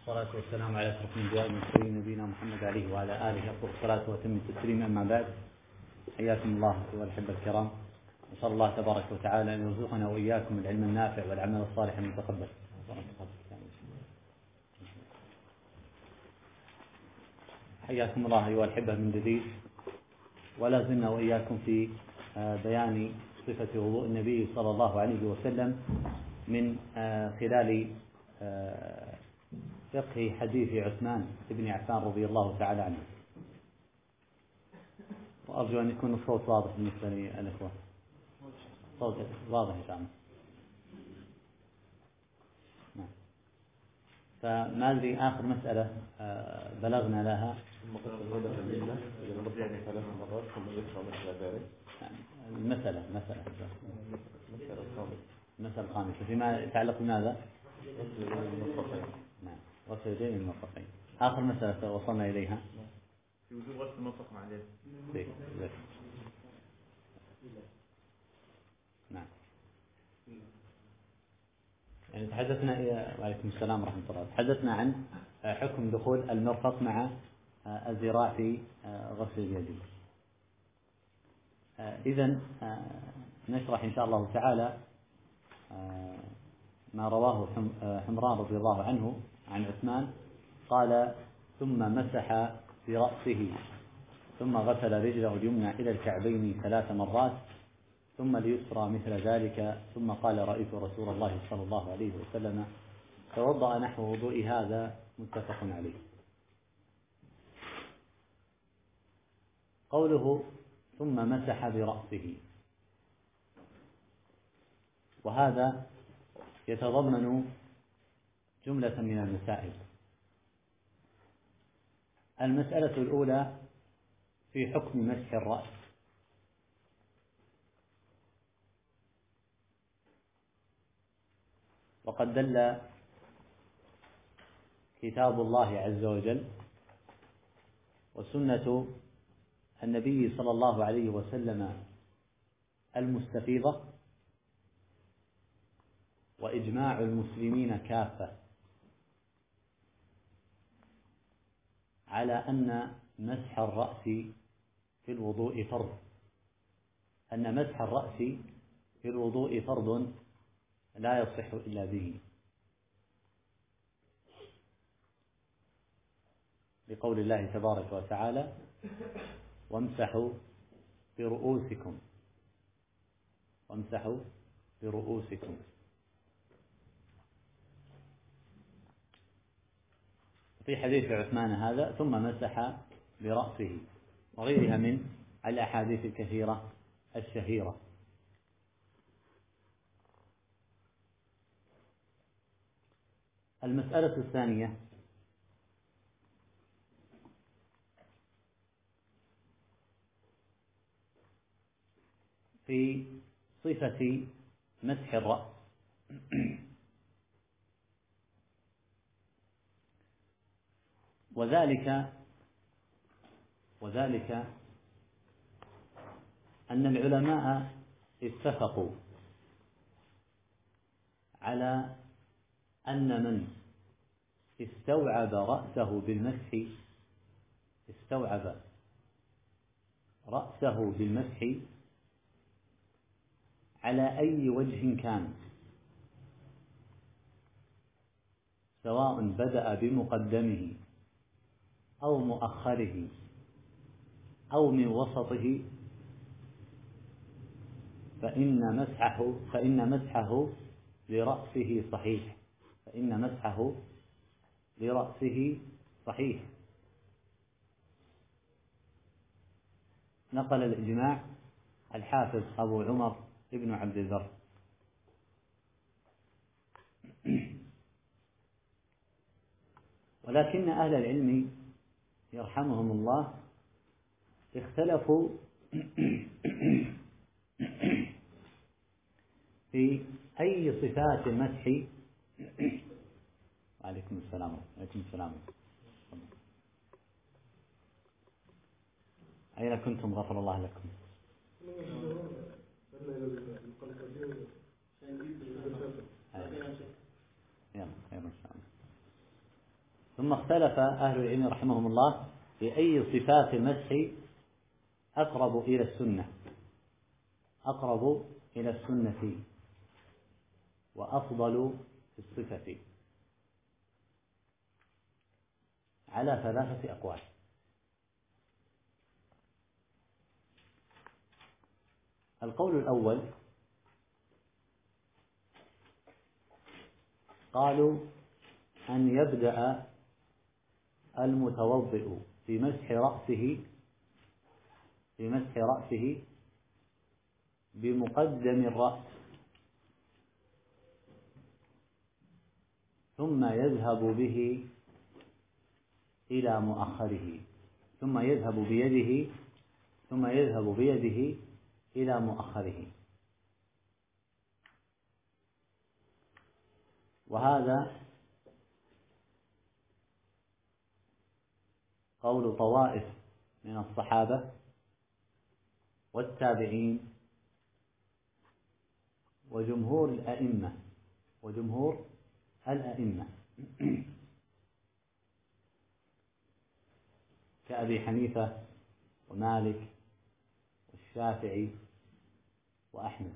والصلاة والسلام على أشرف الأنبياء والمرسلين نبينا محمد عليه وعلى آله أفضل الصلاة وأتم التسليم. أما بعد، حياكم الله أيها الأحبة الكرام. نسأل الله تبارك وتعالى أن يرزقنا وإياكم العلم النافع والعمل الصالح المتقبل. حياكم الله أيها الأحبة من جديد، ولا زلنا وإياكم في بيان صفة وضوء النبي صلى الله عليه وسلم من خلال فقه حديث عثمان بن عفان رضي الله تعالى عنه. وأرجو أن يكون الصوت واضح بالنسبة للأخوة. صوت واضح إن شاء الله. نعم. فما أدري آخر مسألة بلغنا لها المسألة الخامسة فيما يتعلق بماذا؟ نعم، غسل اليدين المرفقين. آخر مسألة وصلنا إليها في وجوب غسل المرفق مع اليد. نعم. يعني تحدثنا وعليكم السلام ورحمة الله. تحدثنا عن حكم دخول المرفق مع الذراع في غسل اليدين. إذن نشرح إن شاء الله تعالى ما رواه حمران رضي الله عنه عن عثمان قال: ثم مسح برأسه ثم غسل رجله اليمنى إلى الكعبين 3 مرات ثم اليسرى مثل ذلك ثم قال: رأيت رسول الله صلى الله عليه وسلم توضأ نحو وضوء هذا. متفق عليه. قوله ثم مسح برأسه، وهذا يتضمن جملة من المسائل. المسألة الأولى في حكم مسح الرأس. وقد دل كتاب الله عز وجل وسنة النبي صلى الله عليه وسلم المستفيضة وإجماع المسلمين كافة على أن مسح الرأس في الوضوء فرض، أن مسح الرأس في الوضوء فرض لا يصح إلا به، لقول الله تبارك وتعالى: وامسحوا برؤوسكم. وامسحوا برؤوسكم. في حديث عثمان هذا ثم مسح برأسه وغيرها من الأحاديث الكثيرة الشهيرة. المسألة الثانية في صفة مسح الرأس. وذلك أن العلماء اتفقوا على أن من استوعب رأسه بالمسح على أي وجه كان، سواء بدأ بمقدمه أو مؤخره أو من وسطه، فإن مسحه لرأسه صحيح. نقل الإجماع الحافظ أبو عمر ابن عبد البر. ولكن أهل العلم يرحمهم الله اختلفوا في أي صفات المسح. وعليكم السلام. أين كنتم؟ غفر الله لكم. يلا خير إن شاء الله. ثم اختلف أهل العلم رحمهم الله في أي صفات المسح أقرب إلى السنة، أقرب إلى السنة وأفضل في الصفة، على 3 أقوال. القول الأول قالوا أن يبدأ المتوضئ في مسح رأسه بمقدم الرأس، ثم يذهب به إلى مؤخره، ثم يذهب بيده إلى مؤخره. وهذا قول طوائف من الصحابة والتابعين وجمهور الأئمة كأبي حنيفة ومالك والشافعي وأحمد.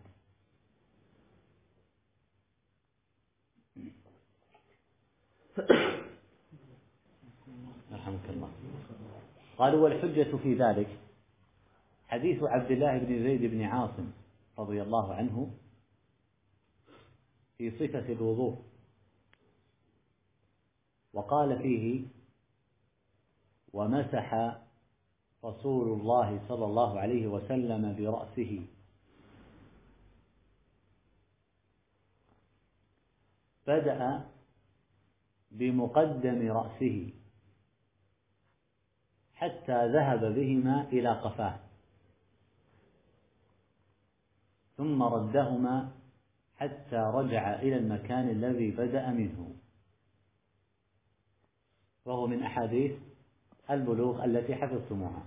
رحمك الله. قالوا والحجة في ذلك حديث عبد الله بن زيد بن عاصم رضي الله عنه في صفة الوضوء، وقال فيه: ومسح رسول الله صلى الله عليه وسلم برأسه، بدأ بمقدم رأسه حتى ذهب بهما إلى قفاه، ثم ردهما حتى رجع إلى المكان الذي بدأ منه، وهو من أحاديث البلوغ التي حفظتموها.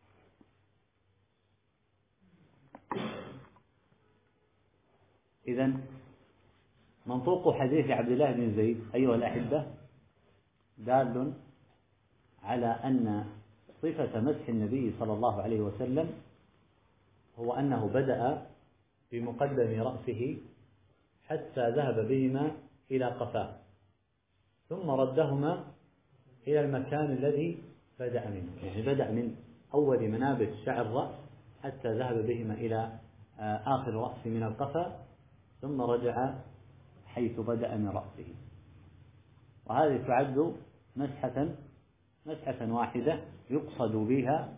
إذن منطوق حديث عبد الله بن زيد أيها الأحبة دال على أن صفة مسح النبي صلى الله عليه وسلم هو أنه بدأ بمقدم رأسه حتى ذهب بهما إلى قفاه، ثم ردهما إلى المكان الذي بدأ منه، يعني بدأ من أول منابت شعر الرأس حتى ذهب بهما إلى آخر رأس من القفا، ثم رجع حيث بدأ من رأسه. وهذه تعد مسحة واحدة يقصد بها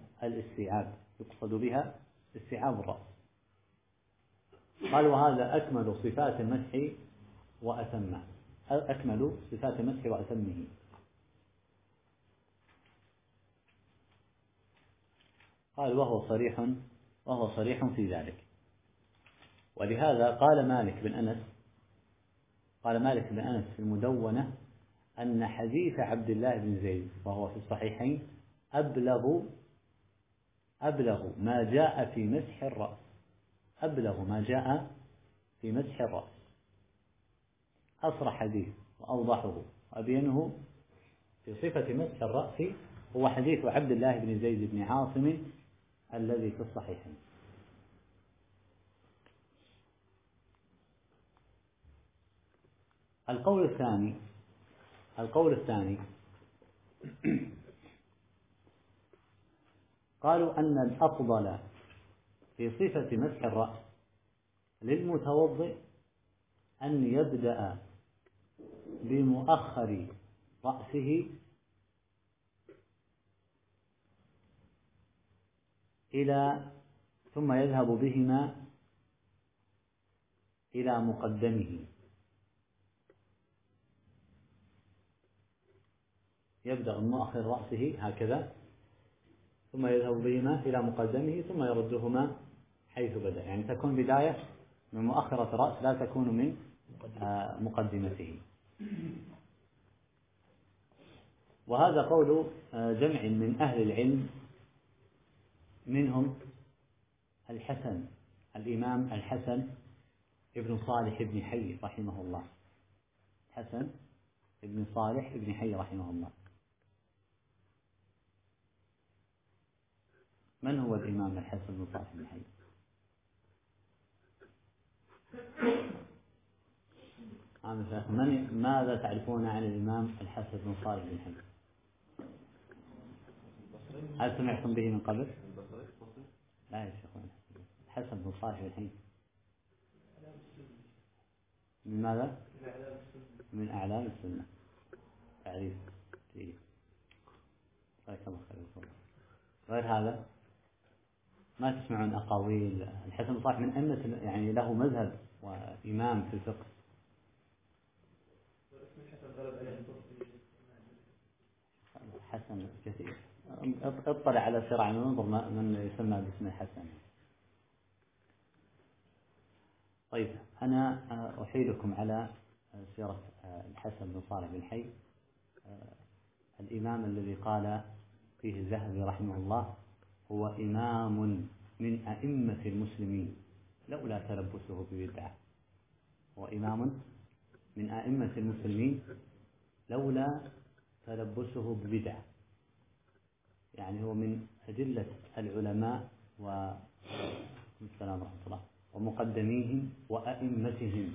استيعاب الرأس. قال: وهذا أكمل صفات المسح وأتمه. قال: وهو صريح في ذلك. ولهذا قال مالك بن أنس في المدونة أن حديث عبد الله بن زيد وهو في الصحيحين أبلغ ما جاء في مسح الرأس، أصرح حديث وأوضحه وأبينه في صفة مسح الرأس هو حديث عبد الله بن زيد بن عاصم الذي في الصحيحين. القول الثاني قالوا أن الأفضل في صفة مسح الرأس للمتوضئ أن يبدأ بمؤخر رأسه ثم يذهب بهما إلى مقدمه، يبدأ من مؤخر رأسه هكذا، ثم يذهب بهما إلى مقدمه، ثم يردهما حيث بدأ، يعني تكون بداية من مؤخرة الرأس لا تكون من مقدمته. وهذا قول جمع من أهل العلم، منهم الإمام الحسن ابن صالح بن حي رحمه الله، من هو الإمام الحسن بن صالح بن حي؟ ماذا تعرفون عن الإمام الحسن بن صالح بن حي؟ هل سمعتم به من قبل؟ لا يا شيخ، الحسن بن صالح بن حي من ماذا؟ من أعلام السنة. تعريف جيد. غير هذا ما تسمعون أقاويل الحسن بن صالح من أئمة، يعني له مذهب وإمام في الفقه. حسن كثير، اطلع على سرعة انظر من يسمى باسم الحسن. طيب أنا أحيلكم على سيرة الحسن بن صالح بن حي، الإمام الذي قال فيه الذهبي رحمه الله هو إمام من أئمة المسلمين لولا تلبسه ببدعة. هو إمام من أئمة المسلمين لولا تلبسه ببدعة، يعني هو من أدلة العلماء والسلام ورحمة الله ومقدميهم وأئمتهم،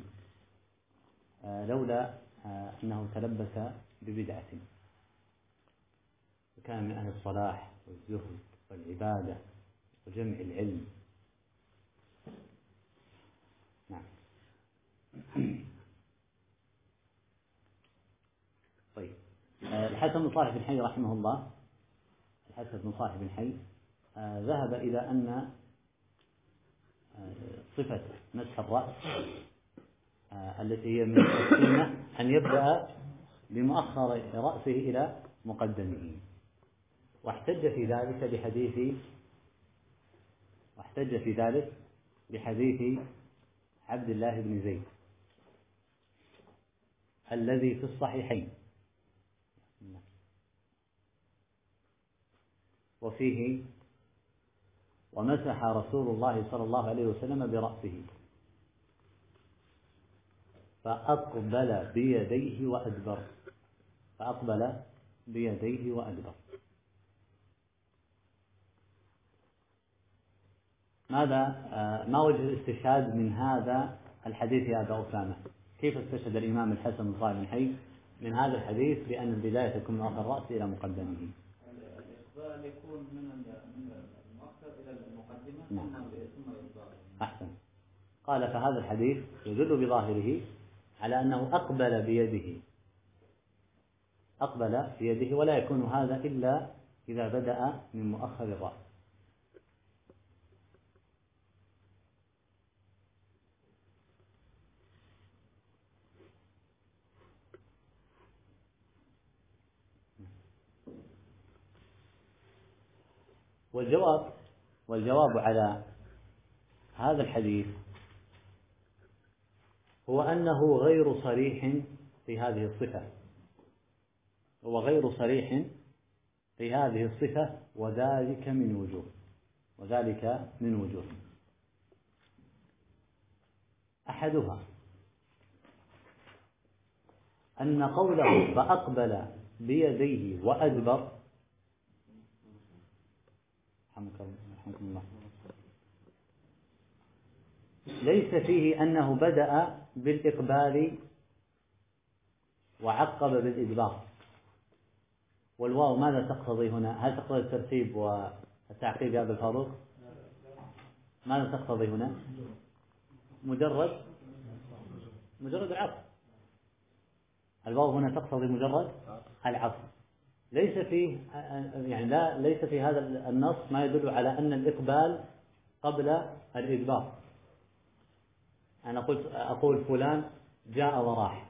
لولا أنه تلبس ببدعة، وكان من أهل الصلاح والزهد والعبادة وجمع العلم. نعم. طيب الحسن بن صالح بن حي رحمه الله، الحسن بن صالح بن حي ذهب إلى أن صفة مسح الرأس التي هي من السنة أن يبدأ بمؤخر رأسه إلى مقدمه، واحتج في ذلك بحديث عبد الله بن زيد الذي في الصحيحين، وفيه ومسح رسول الله صلى الله عليه وسلم برأسه فأقبل بيديه وأدبر. ما وجه الاستشهاد من هذا الحديث يا أبا أسامة؟ كيف استشهد الإمام الحسن بن صالح بن حي من هذا الحديث بأن البداية تكون من آخر الرأس إلى مقدمه؟ الإقبال يكون من المؤخر إلى المقدمة. نعم. ثم الإقبال. أحسن. قال فهذا الحديث يدل بظاهره على أنه أقبل بيده ولا يكون هذا إلا إذا بدأ من مؤخر الرأس. والجواب على هذا الحديث هو أنه غير صريح في هذه الصفة، وذلك من وجوه. أحدها أن قوله فأقبل بيديه وأدبر، رحمكم الله، ليس فيه أنه بدأ بالإقبال وعقب بالإدبار. والواو ماذا تقتضي هنا؟ هل تقتضي الترتيب والتعقيب يا أبا الفاروق؟ ماذا تقتضي هنا؟ مجرد العطف. الواو هنا تقتضي مجرد العطف. ليس في هذا النص ما يدل على أن الإقبال قبل الإدبار. أنا أقول فلان جاء وراح،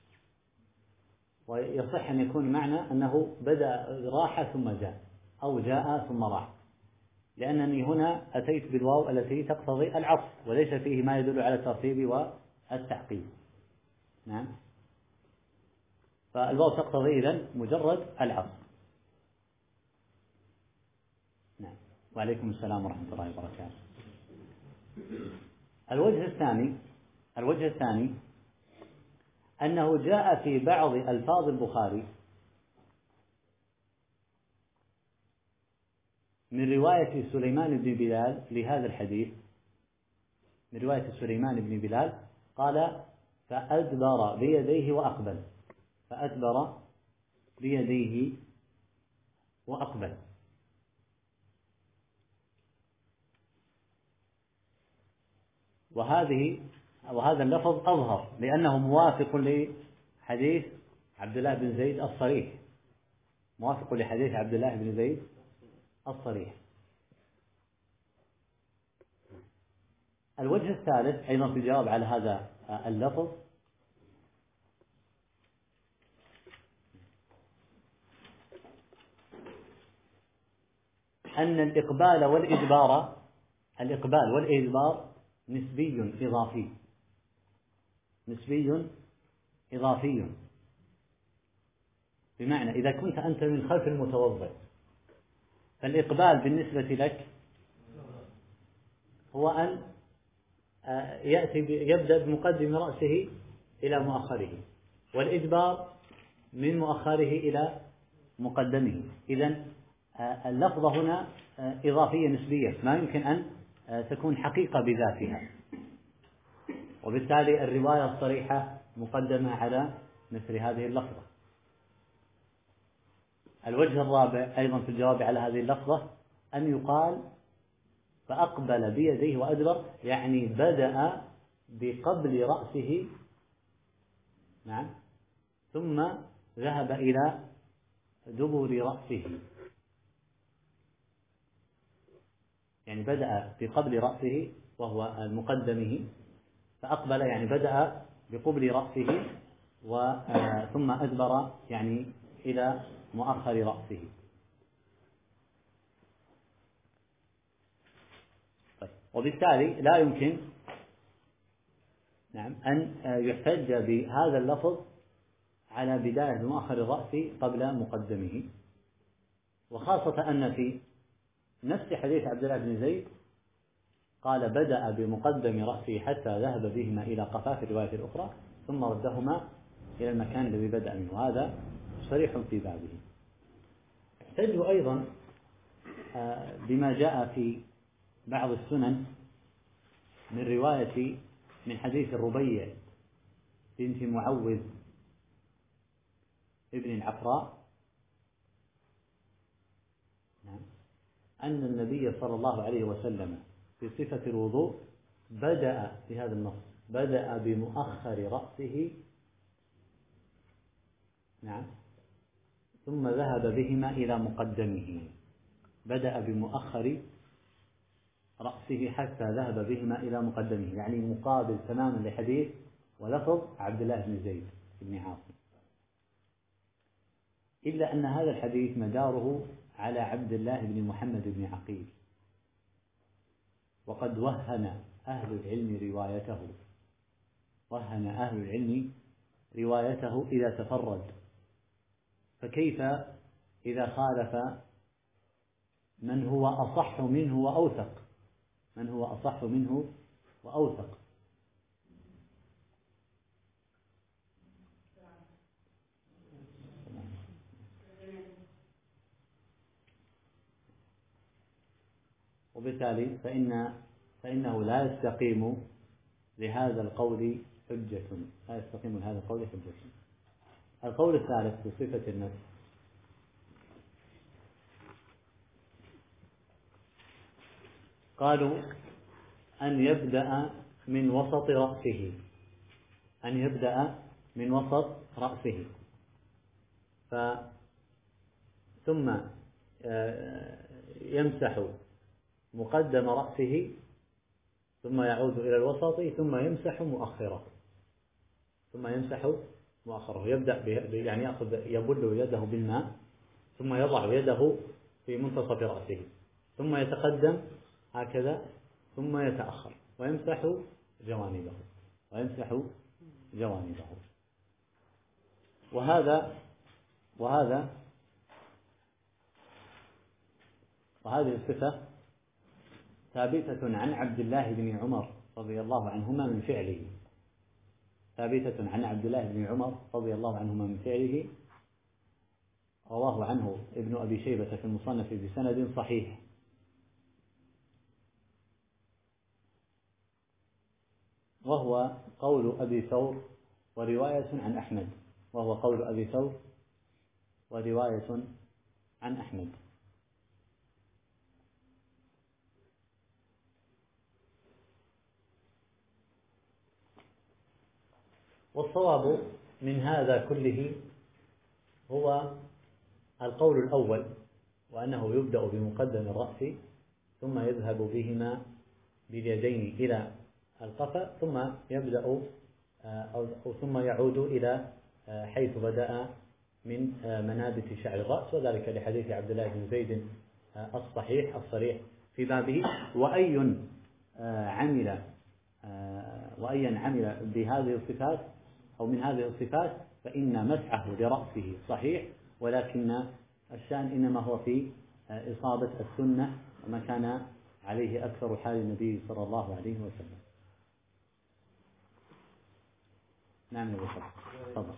ويصح أن يكون معنى أنه بدأ راح ثم جاء، أو جاء ثم راح، لأنني هنا أتيت بالواو التي تقتضي العطف وليس فيه ما يدل على الترتيب والتعقيب. نعم. فالواو تقتضي إذن مجرد العطف. نعم. وعليكم السلام ورحمة الله وبركاته. الوجه الثاني أنه جاء في بعض ألفاظ البخاري من رواية سليمان بن بلال لهذا الحديث، من رواية سليمان بن بلال قال: فأدبر بيديه وأقبل، فأدبر بيديه وأقبل. وهذا اللفظ أظهر لأنه موافق لحديث عبد الله بن زيد الصريح، موافق لحديث عبد الله بن زيد الصريح. الوجه الثالث أيضا في الجواب على هذا اللفظ أن الإقبال والإدبار نسبي إضافي، بمعنى إذا كنت أنت من خلف المتوضئ فالإقبال بالنسبة لك هو أن يبدأ بمقدم رأسه إلى مؤخره، والإدبار من مؤخره إلى مقدمه. إذن اللفظة هنا إضافية نسبية، ما يمكن أن تكون حقيقة بذاتها، وبالتالي الرواية الصريحة مقدمة على مثل هذه اللفظة. الوجه الرابع أيضا في الجواب على هذه اللفظة أن يقال: فأقبل بيديه وأدبر، يعني بدأ بقبل رأسه، نعم، ثم ذهب إلى دبر رأسه، يعني بدأ بقبل رأسه وهو مقدمه، فأقبل يعني بدأ بقبل رأسه ثم أدبر يعني إلى مؤخر رأسه. طيب. وبالتالي لا يمكن، نعم، أن يحتج بهذا اللفظ على بداية مؤخر الرأس قبل مقدمه، وخاصة أن في نفس حديث عبد الله بن زيد قال: بدأ بمقدم رأسه حتى ذهب بهما إلى قفاه في الرواية الأخرى، ثم ردهما إلى المكان الذي بدأ منه. هذا صريح في بابه. احتجوا أيضا بما جاء في بعض السنن من حديث الربيع بنت معوذ ابن العفراء، أن النبي صلى الله عليه وسلم في صفة الوضوء بدأ بهذا النص، بدأ بمؤخر رأسه، نعم، ثم ذهب بهما إلى مقدمه، بدأ بمؤخر رأسه حتى ذهب بهما إلى مقدمه، يعني مقابل تماما لحديث ولفظ عبد الله بن زيد بن عاصم. إلا أن هذا الحديث مداره على عبد الله بن محمد بن عقيل، وقد وهن أهل العلم روايته إذا تفرد، فكيف إذا خالف من هو أصح منه وأوثق؟ وبالتالي فإنه لا يستقيم لهذا القول حجة. القول الثالث في صفة النفس: قالوا أن يبدأ من وسط رأسه، ثم يمسح مقدم رأسه، ثم يعود إلى الوسط، ثم يمسح مؤخره، يبدأ يعني يبل يده بالماء، ثم يضع يده في منتصف رأسه، ثم يتقدم هكذا، ثم يتأخر ويمسح جوانبه. وهذه الصفة ثابتة عن عبد الله بن عمر رضي الله عنهما من فعله، رواه عنه ابن أبي شيبة في المصنف بسند صحيح وهو قول أبي ثور ورواية عن أحمد، وهو قول أبي ثور ورواية عن أحمد. والصواب من هذا كله هو القول الأول، وأنه يبدأ بمقدم الرأس ثم يذهب بهما باليدين إلى القفا، ثم يبدأ أو ثم يعود إلى حيث بدأ من منابت شعر الرأس، وذلك لحديث عبد الله بن زيد الصحيح الصريح في بابه. وأي عمل بهذه الصفات أو من هذه الصفات فإن مسحه لرأسه صحيح، ولكن الشأن إنما هو في إصابة السنة وما كان عليه أكثر حال النبي صلى الله عليه وسلم. نعم يا بشر، تفضل.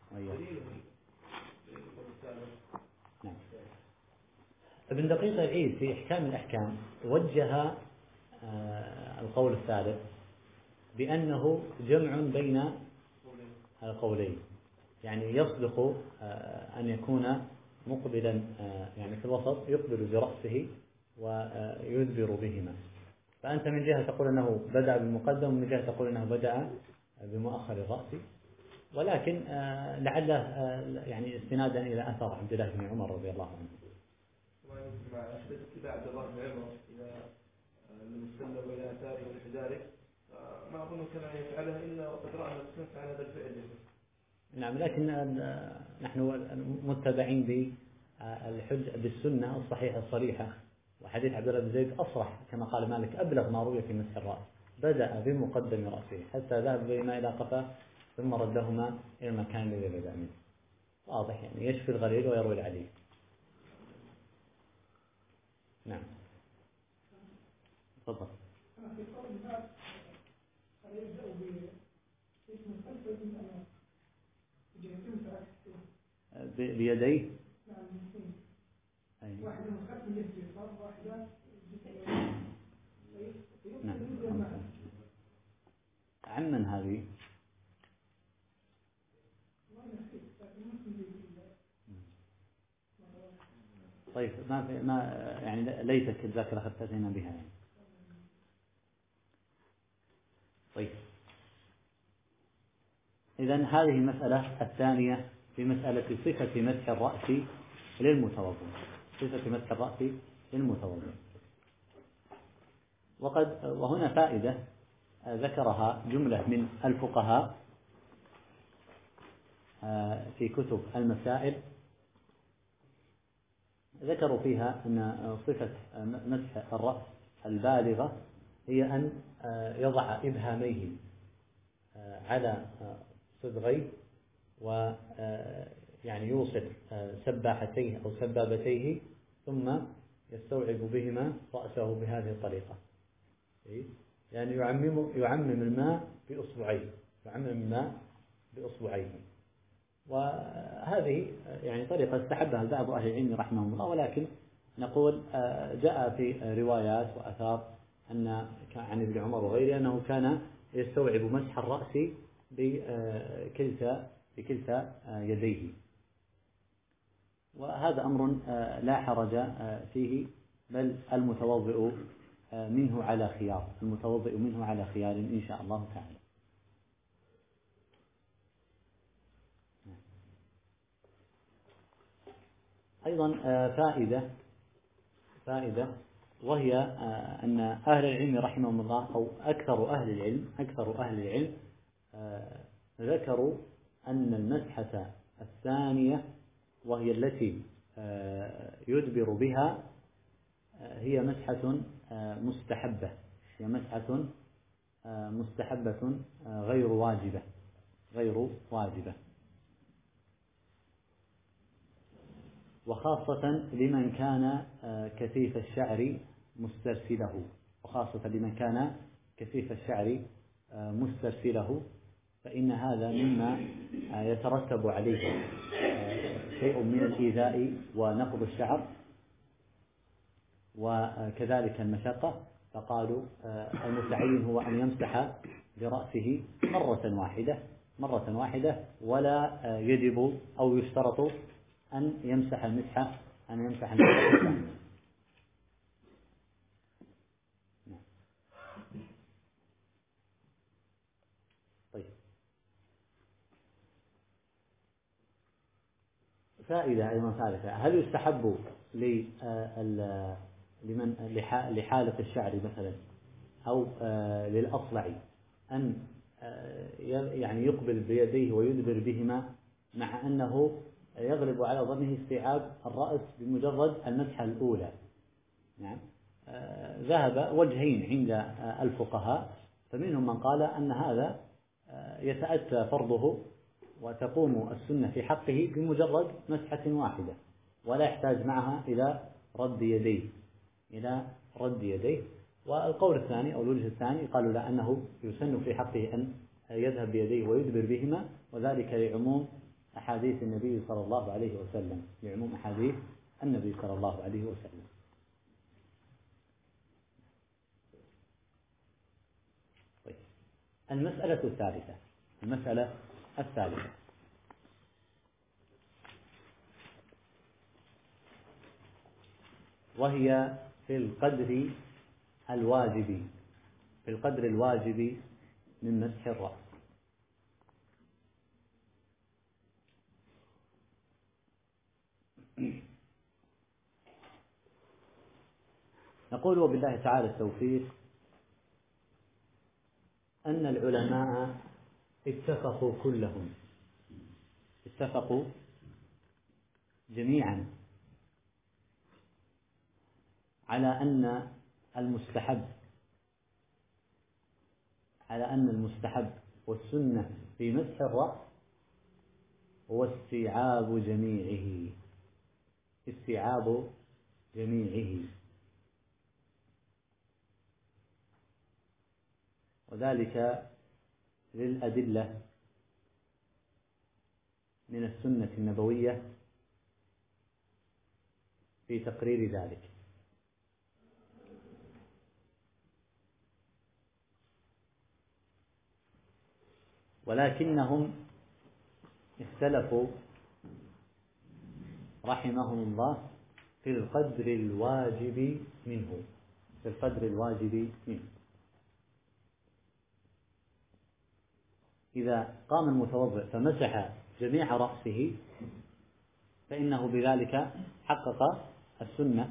نعم. ابن دقيق العيد في إحكام الأحكام وجه القول الثالث بأنه جمع بين القولين، يعني يصدق أن يكون مقبلا يعني في الوسط يقبل برأسه ويدبر بهما. فأنت من جهة تقول أنه بدأ بالمقدم، ومن جهة تقول أنه بدأ بمؤخر الرأس، ولكن لعله يعني استنادا إلى أثر عبد الله بن عمر رضي الله عنه. مع اتباع عبد الله بن عمر إلى المسلم وإلى آثاره وحذاره، ما أظن كان يفعلها إلا وقد رأى الإنسان فعل هذا الفعل. نعم، لكن نحن متبعين بالحجة بالسنة الصحيحة الصريحة، وحديث عبد الله بن زيد أصرح كما قال مالك أبلغ ما روي في مسح الرأس، بدأ بمقدم رأسه حتى ذهب بهما إلى قفاه ثم ردهما إلى المكان الذي بدأ منه. واضح، يعني يشفي الغليل ويروي العليل. نعم تفضل. بيديه نعم. عمن هذه طيب ما يعني ليتك الذاكرة خفتنا بها يعني. طيب إذن هذه المسألة الثانية في مسألة صفة مسح الرأس للمتوضئ، صفة مسح الرأس للمتوضئ. وهنا فائدة ذكرها جملة من الفقهاء في كتب المسائل، ذكروا فيها أن صفة مسح الرأس البالغة هي أن يضع إبهاميه على صدغيه ويعني يوصل سباحتيه أو سبابتيه ثم يستوعب بهما رأسه بهذه الطريقة، يعني يعمم الماء بأصبعيه، وهذه يعني طريقة استحبها بعض أهل العلم رحمهم الله، ولكن نقول جاء في روايات وأثار أن عن ابن عمر وغيره أنه كان يستوعب مسح الرأس بكلتا يديه، وهذا أمر لا حرج فيه، بل المتوضئ منه على خيار إن شاء الله تعالى. أيضا فائدة وهي أن أهل العلم رحمهم الله أو أكثر أهل العلم ذكروا أن المسحة الثانية وهي التي يدبر بها هي مسحة مستحبة غير واجبة، وخاصة لمن كان كثيف الشعر مسترسله، فإن هذا مما يترتب عليه شيء من الإيذاء ونقض الشعر وكذلك المشقة، فقالوا المتعين هو أن يمسح برأسه مرة واحدة، ولا يجب أو يشترط أن يمسح المسح الثاني. طيب، فائدة أيضا ثالثة: هل يستحب لحالق الشعر مثلا أو للأصلع أن يعني يقبل بيديه ويدبر بهما، مع أنه يغلب على ظنه استيعاب الرأس بمجرد المسحة الأولى؟ نعم، ذهب وجهين عند الفقهاء، فمنهم من قال أن هذا يتأتى فرضه وتقوم السنة في حقه بمجرد مسحة واحدة، ولا يحتاج معها إلى رد يديه. والقول الثاني أو الوجه الثاني قالوا لا، أنه يسن في حقه أن يذهب بيديه ويدبر بهما، وذلك لعموم أحاديث النبي صلى الله عليه وسلم. طيب. المسألة الثالثة وهي في القدر الواجب من مسح الرأس. نقول وبالله تعالى التوفيق أن العلماء اتفقوا جميعا على أن المستحب والسنة في مسح الرأس هو استيعاب جميعه، وذلك للأدلة من السنة النبوية في تقرير ذلك. ولكنهم اختلفوا رحمهم الله في القدر الواجب منه. إذا قام المتوضئ فمسح جميع رأسه فإنه بذلك حقق السنة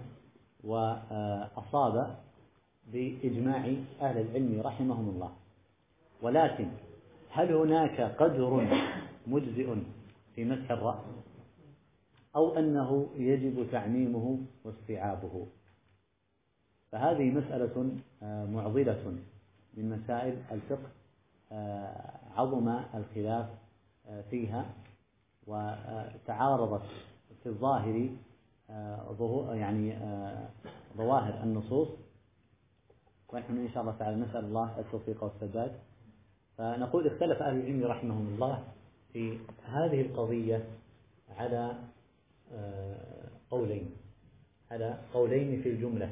وأصاب بإجماع أهل العلم رحمهم الله. ولكن هل هناك قدر مجزئ في مسح الرأس، أو أنه يجب تعميمه واستيعابه؟ فهذه مسألة معضلة من مسائل الفقه، عظم الخلاف فيها، وتعارضت في الظاهر ظواهر النصوص، ونحن إن شاء الله تعالى نسأل الله التوفيق والسداد. فنقول اختلف أهل العلم رحمهم الله في هذه القضية على قولين في الجملة.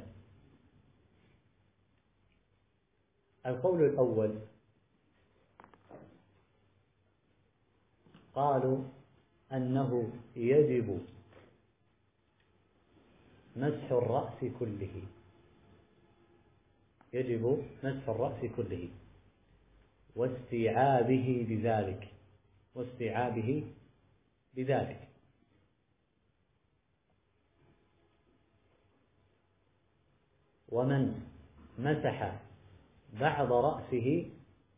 القول الأول قالوا أنه يجب مسح الرأس كله واستيعابه بذلك. ومن مسح بعض رأسه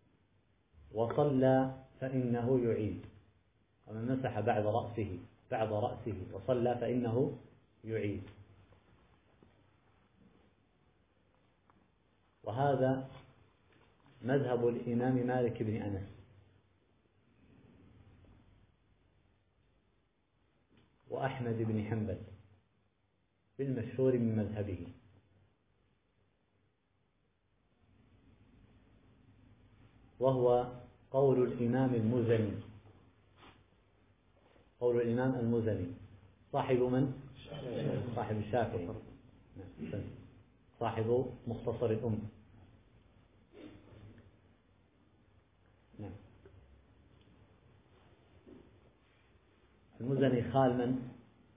وصلى فإنه يعيد. وهذا مذهب الإمام مالك بن أنس، وأحمد بن حنبل بالمشهور من مذهبه. وهو قول الإمام المزني صاحب من؟ صاحب الشافعي، صاحب مختصر الأم. المزني خال من؟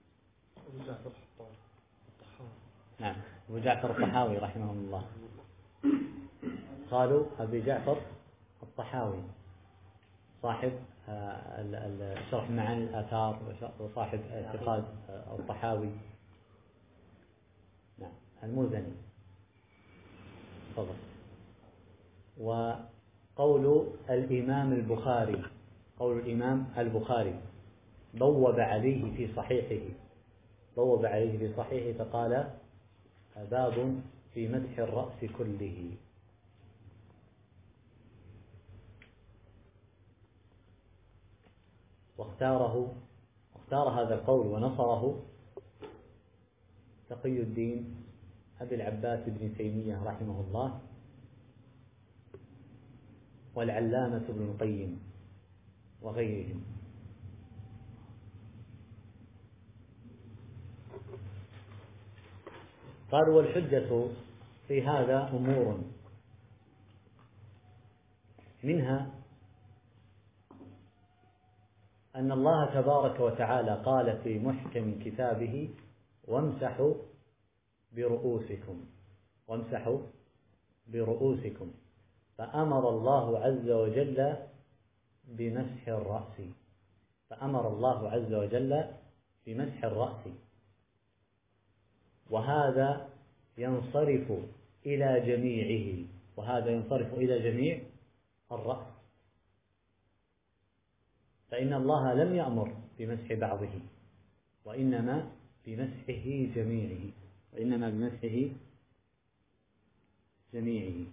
نعم، أبو جعفر الطحاوي رحمه الله، قالوا أبي جعفر الطحاوي صاحب شرح معاني الآثار وصاحب اعتقاد الطحاوي. نعم، المزني. تفضل. وقول الإمام البخاري، قول الإمام البخاري بوب عليه في صحيحه فقال: باب في مسح الرأس كله. واختار هذا القول ونصره تقي الدين أبي العباس بن تيمية رحمه الله، والعلامة ابن القيم وغيرهم. قالوا: والحجة في هذا أمور، منها أن الله تبارك وتعالى قال في محكم كتابه: وامسحوا برؤوسكم، فأمر الله عز وجل بمسح الرأس، وهذا ينصرف إلى جميع الرأس، فإن الله لم يأمر بمسح بعضه، وإنما بمسحه جميعه.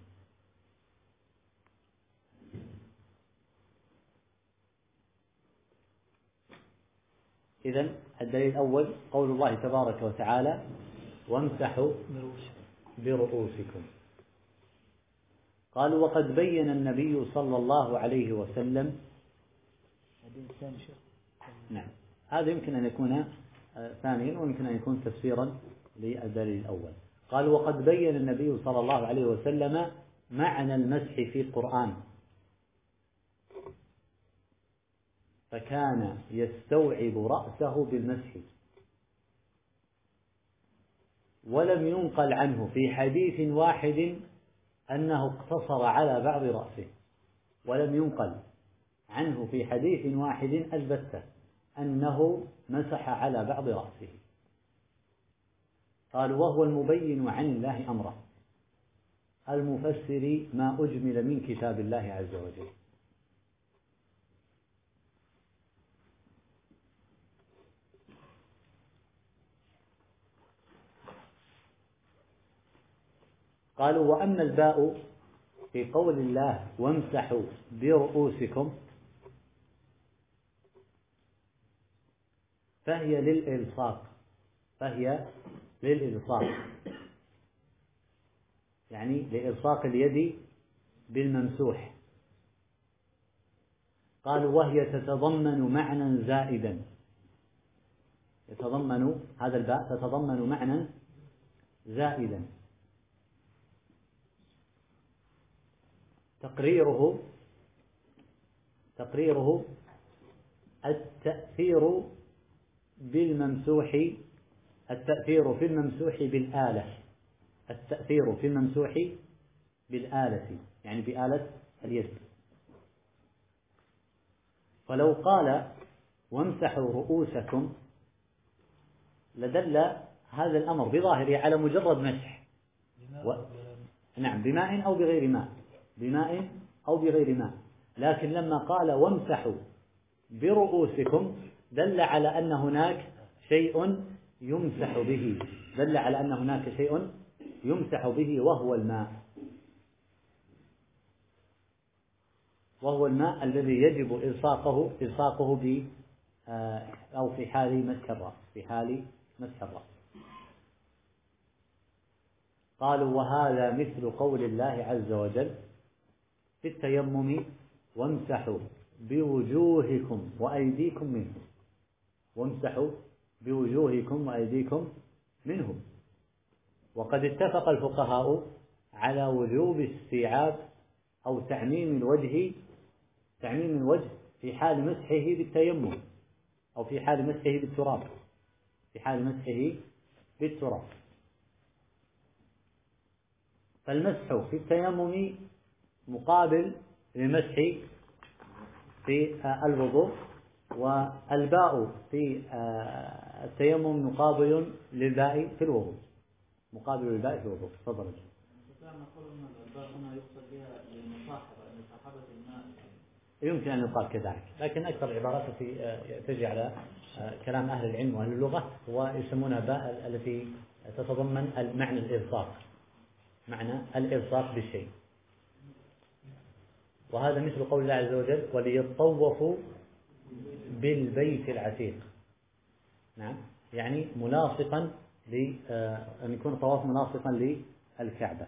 إذن الدليل الأول قول الله تبارك وتعالى: وامسحوا برؤوسكم. قالوا: وقد بين النبي صلى الله عليه وسلم. نعم، هذا يمكن أن يكون ثانيا، ويمكن أن يكون تفسيرا للدليل الأول. قالوا: وقد بين النبي صلى الله عليه وسلم معنى المسح في القرآن، فكان يستوعب رأسه بالمسح، ولم ينقل عنه في حديث واحد أنه اقتصر على بعض رأسه، ولم ينقل عنه في حديث واحد البتة أنه مسح على بعض رأسه. قال: وهو المبين عن الله أمره، المفسر ما أجمل من كتاب الله عز وجل. قالوا: وأما الباء في قول الله: وامسحوا برؤوسكم، فهي للإلصاق، يعني لإلصاق اليد بالممسوح. قالوا: وهي تتضمن معنى زائدا، هذا الباء تتضمن معنى زائدا، تقريره التأثير في الممسوح بالآلة، يعني بآلة اليد. فلو قال: وامسحوا رؤوسكم، لدل هذا الأمر بظاهره على مجرد مسح، نعم، بماء أو بغير ماء، لكن لما قال: وامسحوا برؤوسكم، دل على أن هناك شيء يمسح به، وهو الماء الذي يجب إلصاقه أو في حال مسح الرأس. قالوا: وهذا مثل قول الله عز وجل في التيمم: وامسحوا بوجوهكم وأيديكم منه. وقد اتفق الفقهاء على وجوب استيعاب أو تعميم الوجه في حال مسحه بالتيمم، أو في حال مسحه بالتراب، في حال مسحه بالتراب. فالمسح في التيمم مقابل للمسح في الوضوء، والباء في التيمم مقابل للباء في الوضوء، مقابل للباء في الوضوء. تفضل. نقول أن الباء هنا يقصد بها المصاحبة، أن مصاحبة الماء يمكن أن يقال كذلك، لكن أكثر العبارات تجي على كلام أهل العلم وأهل اللغة ويسمونها باء التي تتضمن معنى الإلصاق، معنى الإلصاق بالشيء. وهذا مثل قول الله عز وجل: وليطوفوا بالبيت العتيق. نعم، يعني ملاصقا أن يكون الطواف ملاصقا للكعبة.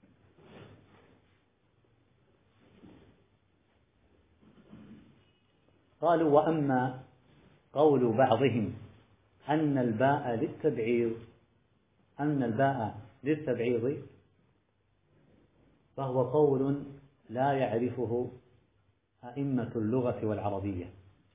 قالوا: وأما قول بعضهم أن الباء للتبعيض فهو قول لا يعرفه أئمة اللغة والعربية.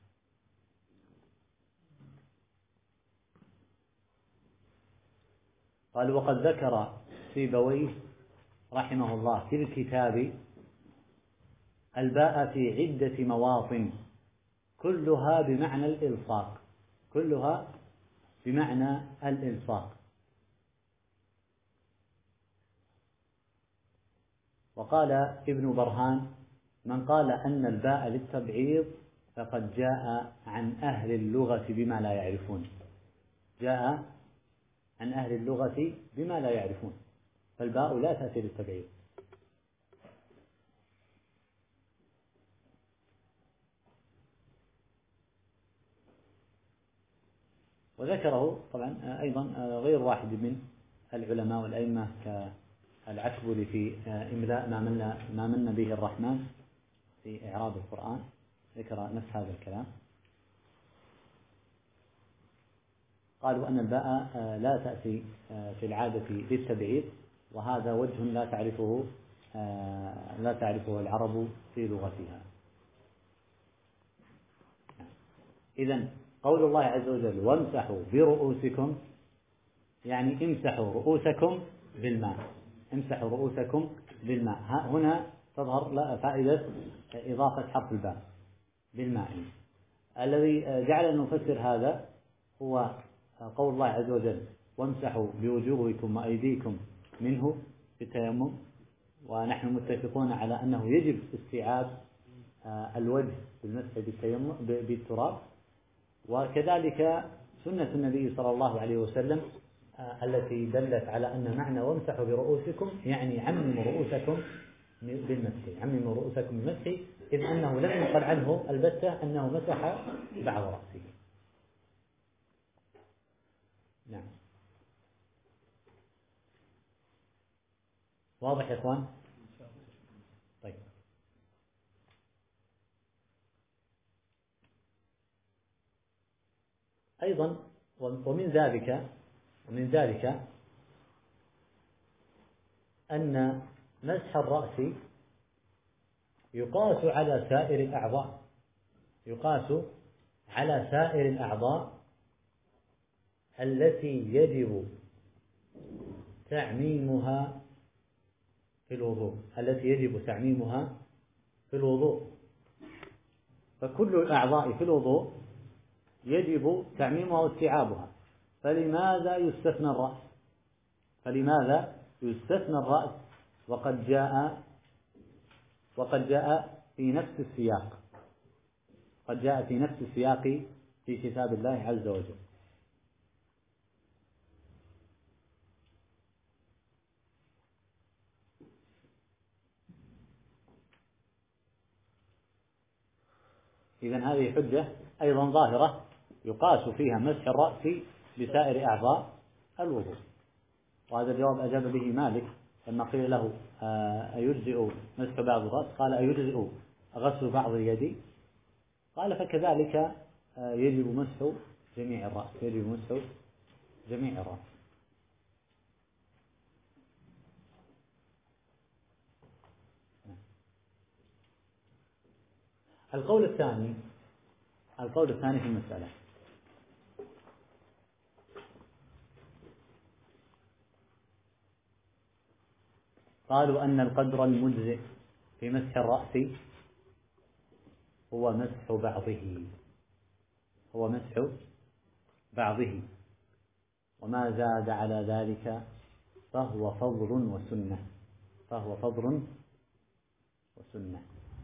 قال: وقد ذكر سيبويه رحمه الله في الكتاب الباء في عدة مواطن كلها بمعنى الإلصاق، كلها بمعنى الإلصاق. وقال ابن برهان: من قال أن الباء للتبعيض فقد جاء عن أهل اللغة بما لا يعرفون، جاء عن أهل اللغة بما لا يعرفون، فالباء لا تأتي للتبعيض. وذكره طبعا أيضا غير واحد من العلماء والأئمة كالعكبري في إملاء ما من به الرحمن في إعراب القرآن، ذكر نفس هذا الكلام. قالوا أن الباء لا تأتي في العادة للتبعيض، وهذا وجه لا تعرفه العرب في لغتها. إذن قول الله عز وجل: وامسحوا برؤوسكم، يعني امسحوا رؤوسكم بالماء، امسحوا رؤوسكم بالماء. هنا تظهر فائدة إضافة حرف الباء بالماء. الذي جعل نفسر هذا هو قول الله عز وجل: وامسحوا بوجوهكم وأيديكم منه في التيمم. ونحن متفقون على أنه يجب استيعاب الوجه بالمسح بالتراب، وكذلك سنة النبي صلى الله عليه وسلم التي دلت على أن معنى وامسحوا برؤوسكم يعني عمموا رؤوسكم بالمسح، عمموا رؤوسكم بالمسح، إذ أنه لم يقل عنه البتة أنه مسح بعض رأسه. نعم، واضح يا إخوان؟ طيب، أيضا ومن ذلك أن مسح الرأس يقاس على سائر الأعضاء، يقاس على سائر الأعضاء التي يجب تعميمها في الوضوء، فكل الأعضاء في الوضوء يجب تعميمها واستيعابها. فلماذا يستثنى الرأس وقد جاء في نفس السياق، في كتاب الله عز وجل. إذن هذه حجة أيضا ظاهرة يقاس فيها مسح الرأس بسائر أعضاء الوضوء. وهذا الجواب أجاب به مالك لما قيل له: أيجزئ مسح بعض الرأس؟ قال: أيجزئ غسل بعض اليد؟ قال: فكذلك يجب مسح جميع الرأس. القول الثاني في المسألة قالوا أن القدر المجزئ في مسح الرأس هو مسح بعضه، وما زاد على ذلك فهو فضل وسنة.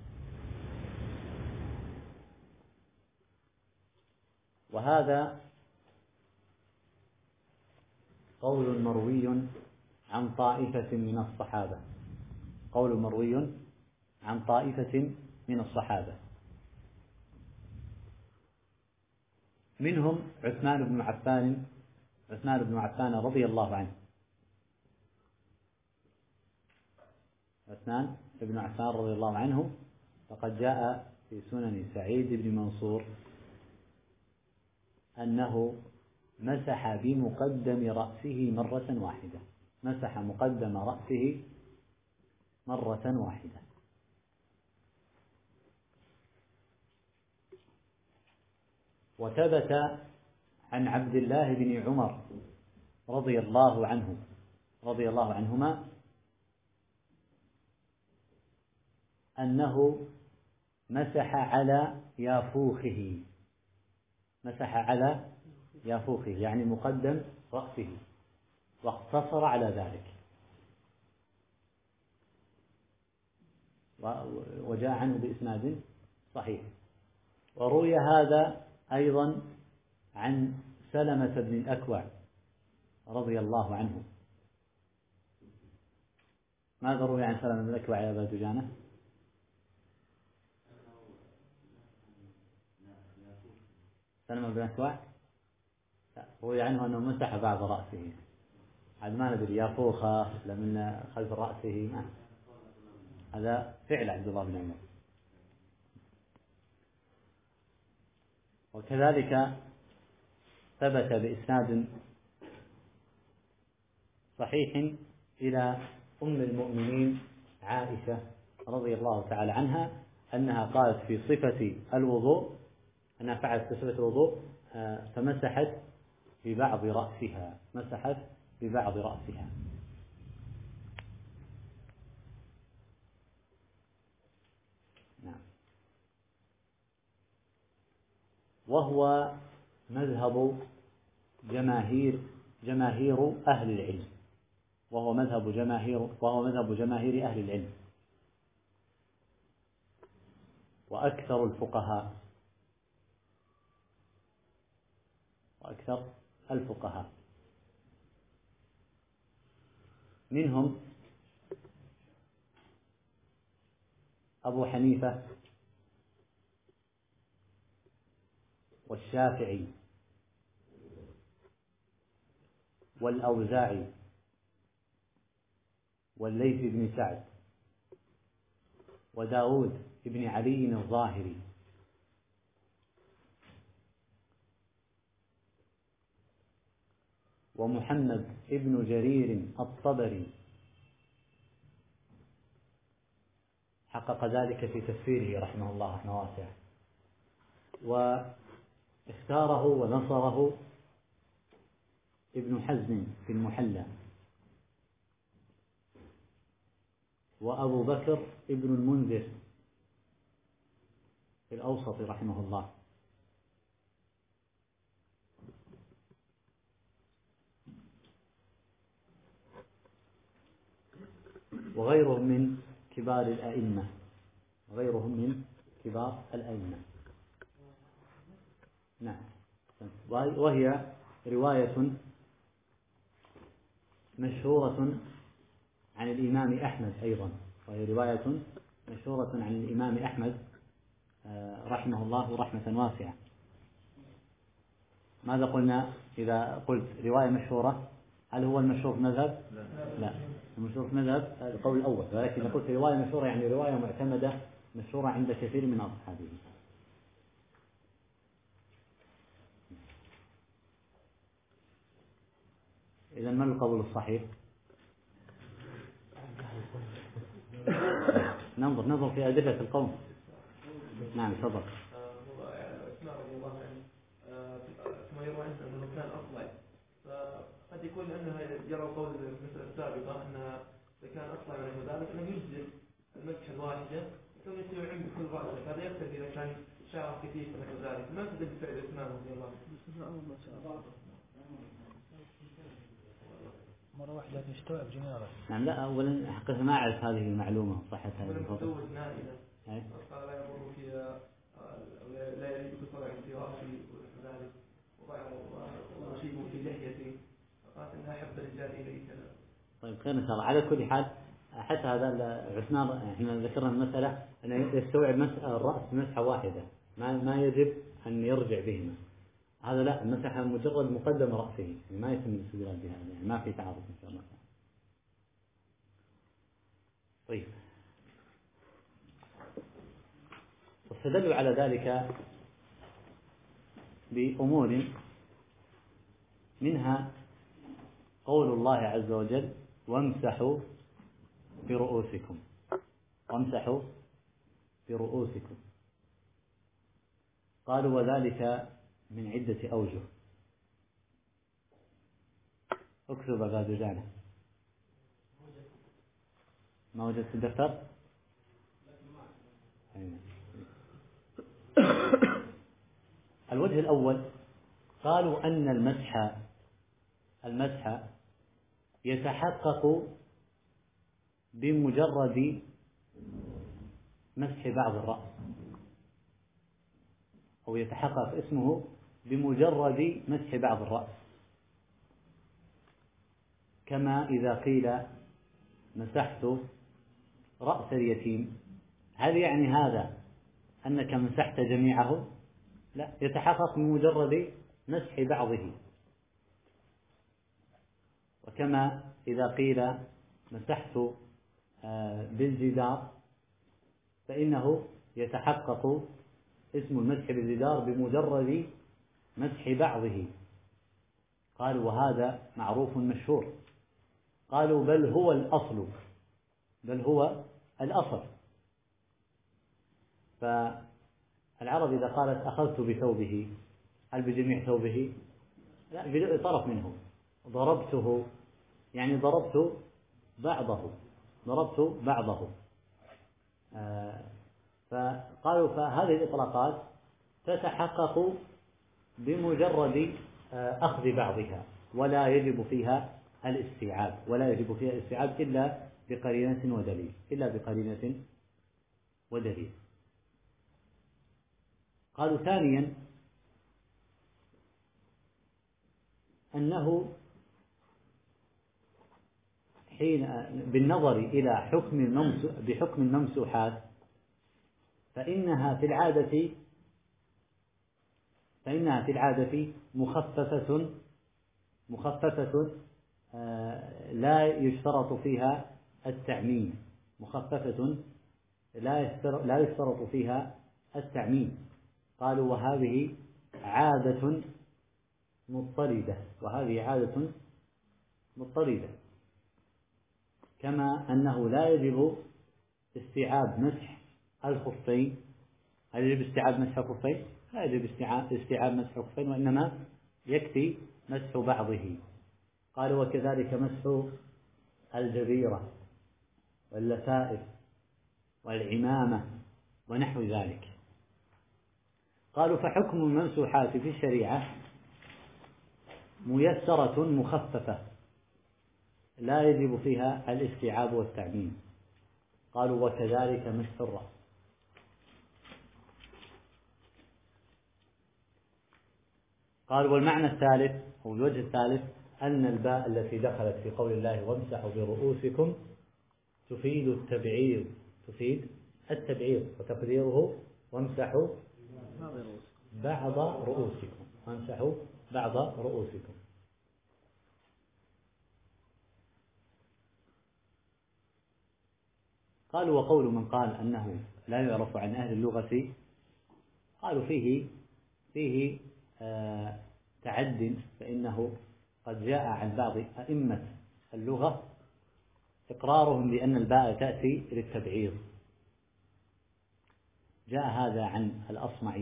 وهذا قول مروي عن طائفة من الصحابة، منهم عثمان بن عفان رضي الله عنه. عثمان بن عفان رضي الله عنه فقد جاء في سنن سعيد بن منصور أنه مسح بمقدم رأسه مرة واحدة. وثبت عن عبد الله بن عمر رضي الله عنهما أنه مسح على يافوخه يعني مقدم رأسه، واقتصر على ذلك. وجاء عنه بإسناد صحيح. وروي هذا أيضا عن سلمة بن الأكوع رضي الله عنه. ماذا روي عن سلمة بن الأكوع يا أبا دجانة؟ سلمة بن الأكوع روي عنه أنه مسح بعض رأسه، عاد ما ندري يافوخه لمن خلف رأسه، هذا فعل عبد الله بن عمر. وكذلك ثبت بإسناد صحيح إلى أم المؤمنين عائشة رضي الله تعالى عنها أنها قالت في صفة الوضوء، أنها فعلت في صفة الوضوء فمسحت ببعض رأسها. نعم. وهو مذهب جماهير أهل العلم، وهو مذهب جماهير أهل العلم، وأكثر الفقهاء منهم أبو حنيفة والشافعي والأوزاعي والليث بن سعد وداود بن علي الظاهري ومحمد بن جرير الطبري، حقق ذلك في تفسيره رحمه الله رحمة واسعة، واختاره ونصره ابن حزم في المحلى، وأبو بكر ابن المنذر في الأوسط رحمه الله، وغيرهم من كبار الأئمة. نعم. وهي رواية مشهورة عن الإمام أحمد أيضا، رحمه الله رحمة واسعة. ماذا قلنا إذا قلت رواية مشهورة؟ هل هو المشهور في مذهب؟ لا، المشهور في مذهب القول الأول، ولكن إذا قلت رواية مشهورة يعني رواية معتمدة مشهورة عند كثير من أصحابه. إذا ما القول الصحيح؟ ننظر في أدلة القوم. نعم تفضل. عثمان رضي الله عنه ثم يروى عنه أنه كان أطلع، فقد يكون أنها يرى قول المسألة السابقة أنها إذا كان أصلع ونحو ذلك أنه يجزئ المسحة الواحدة ثم يسوي عند كل رأس، هذا يختلف إذا كان شعر كثيف ونحو ذلك، ما تدل بفعل عثمان رضي الله عنه. مرة واحدة يستوعب جميع نعم. لا أولا حقيقة ما أعرف هذه المعلومة صحة هذه الفضل. نائلة قال لا يمر فيها لا يريد بطلع في رأسي وذلك وأصيب في لحيتي، فقال إنها أحب الرجال إلي كذا. طيب خير إن شاء الله. على كل حال حتى هذا عثمان احنا ذكرنا المسألة أنه يستوعب الرأس مسحة واحدة، ما يجب أن يرجع بهما. هذا لا، المسحة مجرد مقدم رأسه، يعني ما يتم الاستدلال بهذا، يعني ما في تعارض إن شاء الله. طيب، واستدلوا على ذلك بأمور منها قول الله عز وجل: وامسحوا برؤوسكم، وامسحوا برؤوسكم. قالوا وذلك من عدة أوجه. اكتب باذوجانه. ما وجدت الدفتر؟ الوجه الأول قالوا أن المسح يتحقق بمجرد مسح بعض الرأس، أو يتحقق اسمه بمجرد مسح بعض الرأس، كما إذا قيل مسحت رأس اليتيم، هل يعني هذا أنك مسحت جميعه؟ لا، يتحقق بمجرد مسح بعضه. وكما إذا قيل مسحت بالجدار، فإنه يتحقق اسم المسح بالجدار بمجرد مسح بعضه. قالوا وهذا معروف مشهور. قالوا بل هو الأصل، بل هو الأصل. فالعرب إذا قالت أخذت بثوبه، هل بجميع ثوبه؟ لا، بطرف منه. ضربته، يعني ضربت بعضه. فقالوا فهذه الإطلاقات تتحقق بمجرد أخذ بعضها، ولا يجب فيها الاستيعاب إلا بقرينة ودليل. قالوا ثانيا أنه حين بالنظر إلى بحكم الممسوحات فإنها في العادة مخففة لا يشترط فيها التعميم، لا يشترط فيها التعميم. قالوا وهذه عادة مضطردة، كما أنه لا يجب استيعاب مسح الخفين. هل يجب استيعاب مسح الخفين؟ لا يجب استيعاب مسح الخفين، وإنما يكفي مسح بعضه. قالوا وكذلك مسح الجبيرة واللفائف والعمامة ونحو ذلك. قالوا فحكم الممسوحات في الشريعة ميسرة مخففة لا يجب فيها الاستيعاب والتعميم. قالوا وكذلك مسح الرأس. قالوا والمعنى الثالث أو الوجه الثالث أن الباء التي دخلت في قول الله وامسحوا برؤوسكم تفيد التبعيض، وتقديره وامسحوا بعض رؤوسكم. قالوا وقول من قال أنه لا يعرف عن أهل اللغة، قالوا فيه تعد، فإنه قد جاء عن بعض أئمة اللغة إقرارهم بأن الباء تأتي للتبعيض. جاء هذا عن الأصمعي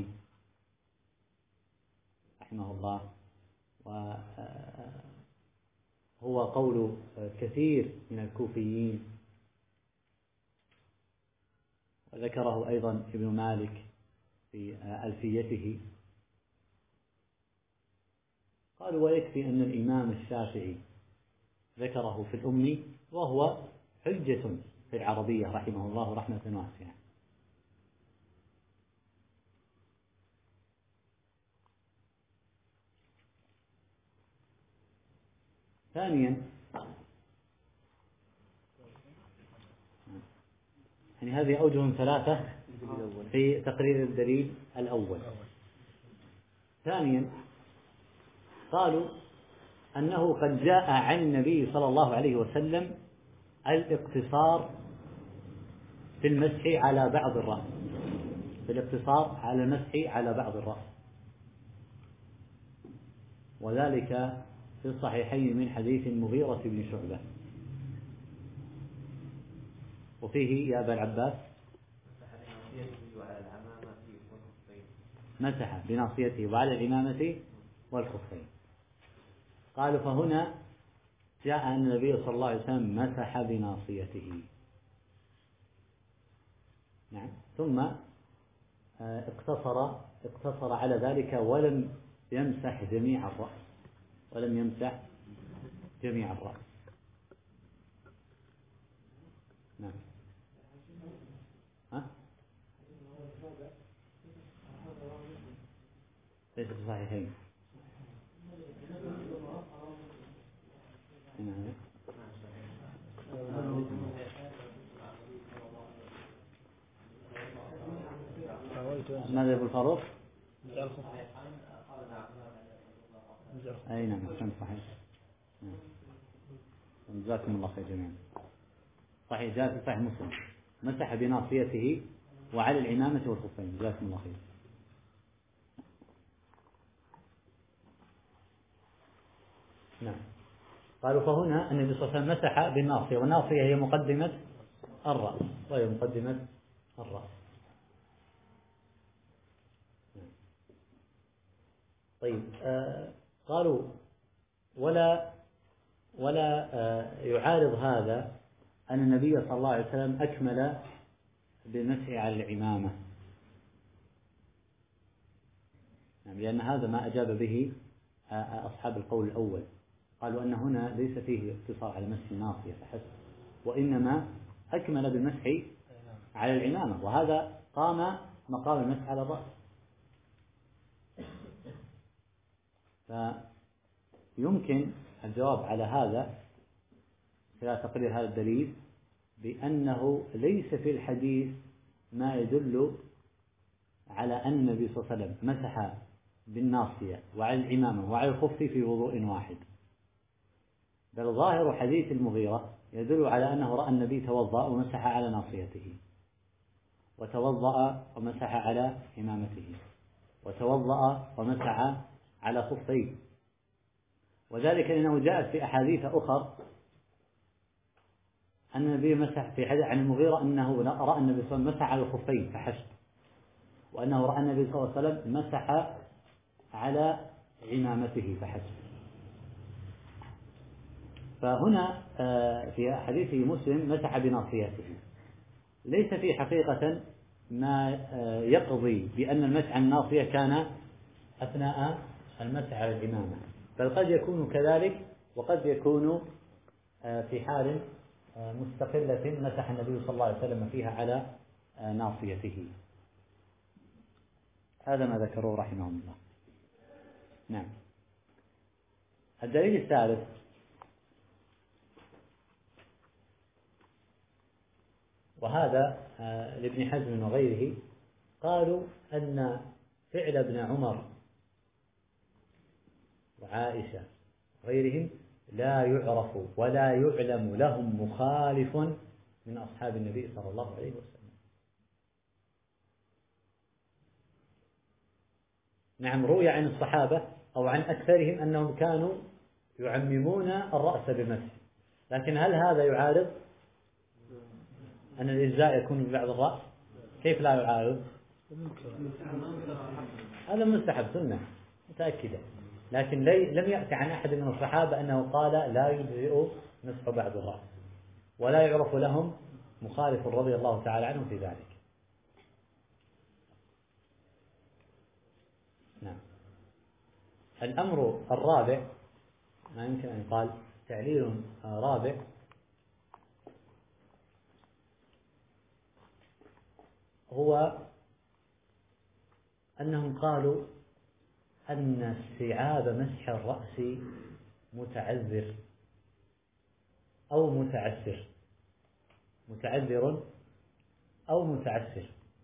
رحمه الله، وهو هو قول كثير من الكوفيين، وذكره أيضا ابن مالك في ألفيته. قالوا ويكفي أن الإمام الشافعي ذكره في الأم، وهو حجة في العربية رحمه الله رحمة واسعة. ثانيا، يعني هذه أوجه ثلاثة في تقرير الدليل الأول. ثانيا، قالوا أنه قد جاء عن النبي صلى الله عليه وسلم الاقتصار في المسح على بعض الرأس، في الاقتصار على المسح على بعض الرأس، وذلك في الصحيحين من حديث المغيرة بن شعبة. وفيه يا أبا العباس مسح بناصيته وعلى العمامة والخفين. قالوا فهنا جاء أن النبي صلى الله عليه وسلم مسح بناصيته، نعم، ثم اقتصر على ذلك ولم يمسح جميع الرأس، ولم يمسح جميع الرأس. نعم. ليس في الصحيحين. ماذا يقول فاروق؟ أي نعم، أحسنت، صحيح. جزاكم الله خير جميعا. صحيح، جاء في صحيح مسلم مسح بناصيته وعلى العمامة والخفين. جزاكم الله خير. نعم. قالوا فهنا النبي صلى الله عليه وسلم مسح بالناصية، والناصية هي مقدمة الرأس، وهي مقدمة الرأس. طيب، قالوا ولا يعارض هذا أن النبي صلى الله عليه وسلم أكمل بالمسح على العمامة، يعني لأن هذا ما أجاب به أصحاب القول الأول. قالوا أن هنا ليس فيه اقتصار على مسح الناصية فحسب، وإنما أكمل بالمسح على العمامة، وهذا قام مقام المسح على الرأس. فيمكن الجواب على هذا خلال تقرير هذا الدليل بأنه ليس في الحديث ما يدل على أن النبي صلى الله عليه وسلم مسح بالناصية وعلى العمامة وعلى الخف في وضوء واحد، بل ظاهر حديث المغيرة يدل على أنه رأى النبي توضأ ومسح على ناصيته، وتوضأ ومسح على عمامته، وتوضأ ومسح على خفيه، وذلك لأنه جاءت في أحاديث أخر أن النبي مسح في حديث عن المغيرة أنه رأى النبي صلى الله عليه وسلم مسح على الخفين فحسب، وأنه رأى النبي صلى الله عليه وسلم مسح على عمامته فحسب. فهنا في حديث مسلم مسح بناصيته، ليس في حقيقة ما يقضي بأن المسح على الناصية كان أثناء المسح على العمامة، بل قد يكون كذلك، وقد يكون في حال مستقلة مسح النبي صلى الله عليه وسلم فيها على ناصيته. هذا ما ذكروه رحمهم الله. نعم. الدليل الثالث وهذا لابن حزم وغيره، قالوا أن فعل ابن عمر وعائشة وغيرهم لا يعرف ولا يعلم لهم مخالف من أصحاب النبي صلى الله عليه وسلم. نعم، روي عن الصحابة أو عن أكثرهم أنهم كانوا يعممون الرأس بالمسح، لكن هل هذا يعارض أن الإجزاء يكون ببعض الرأس؟ كيف لا يعارض؟ هذا مستحب، سنة متأكدة. لكن لم يأتي عن أحد من الصحابة أنه قال لا يجزئ مسح بعض الرأس، ولا يعرف لهم مخالف رضي الله تعالى عنه في ذلك. نعم. الأمر الرابع ما يمكن أن يقال تعليل رابع هو أنهم قالوا أن استيعاب مسح الرأس متعذر أو متعسر، متعذر أو متعسر.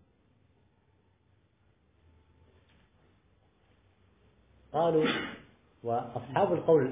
قالوا وأصحاب القول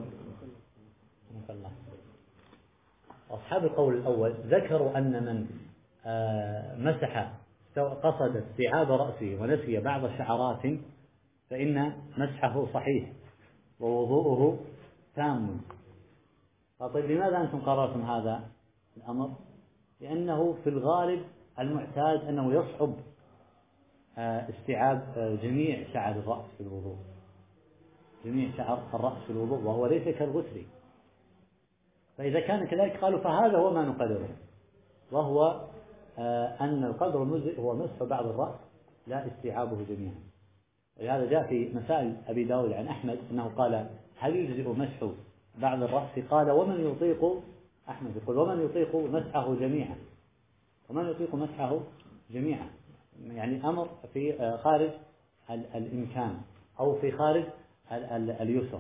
الأول ذكروا أن من مسح قصد استيعاب رأسه ونسي بعض شعرات فإن مسحه صحيح ووضوءه تام. طيب لماذا أنتم قررتم هذا الأمر؟ لأنه في الغالب المعتاد أنه يصعب استيعاب جميع شعر الرأس في الوضوء، جميع شعر الرأس في الوضوء، وهو ليس كالغسل. فإذا كان كذلك قالوا فهذا هو ما نقدره، وهو أن القدر المجزئ هو مسح بعض الرأس لا استيعابه جميعا. ولهذا جاء في مسائل أبي داود عن أحمد أنه قال هل يجزئ مسح بعض الرأس؟ قال ومن يطيق، أحمد يقول ومن يطيق مسحه جميعا، ومن يطيق مسحه جميعا، يعني أمر في خارج الإمكان أو في خارج اليسر.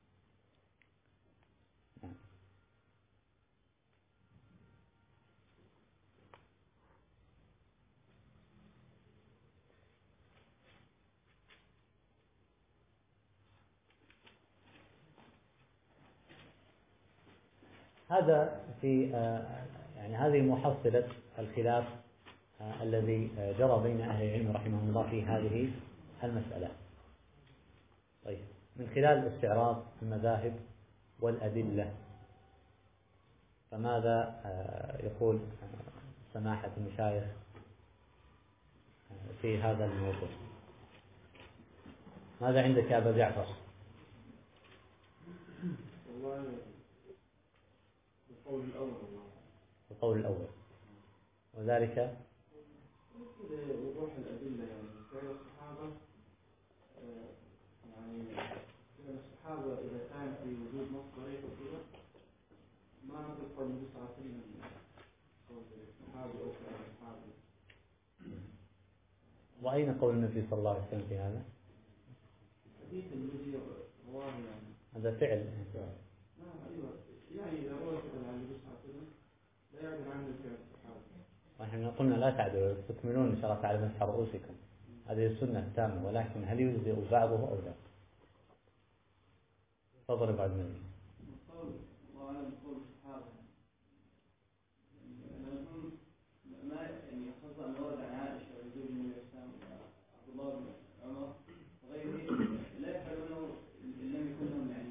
هذا في يعني هذه محصلة الخلاف الذي جرى بين أهل العلم رحمهم الله في هذه المسألة. طيب، من خلال استعراض المذاهب والأدلة فماذا يقول سماحة المشايخ في هذا الموضوع؟ ماذا عندك يا أبا جعفر؟ القول الأول وذلك وضوح الأدلة، يعني فعل الصحابة، يعني فعل الصحابة إذا كان في وجود نص صريح وكذا ما نقول قول النبي صلى الله عليه وسلم قول الصحابي أو فعل الصحابي. وأين قول النبي صلى الله عليه وسلم في هذا؟ حديث الذي رواه يعني هذا فعل. نعم أيوه، يعني إذا روى كذا عن النبي صلى الله عليه وسلم لا يعدل عنه فعل الصحابي. ونحن قلنا لا تعدلوا تكملون إن شاء الله تعالى مسح رؤوسكم، هذه السنة التامة، ولكن هل يجزئ بعضه أو لا؟ تفضل بعد مني. قول الله أعلم قول الصحابة ما يعني خاصة أن ورد عن عائشة وزوج النبي صلى الله عليه وسلم عبد الله بن عمر وغيره لا يفعلونه إن لم يكن لهم يعني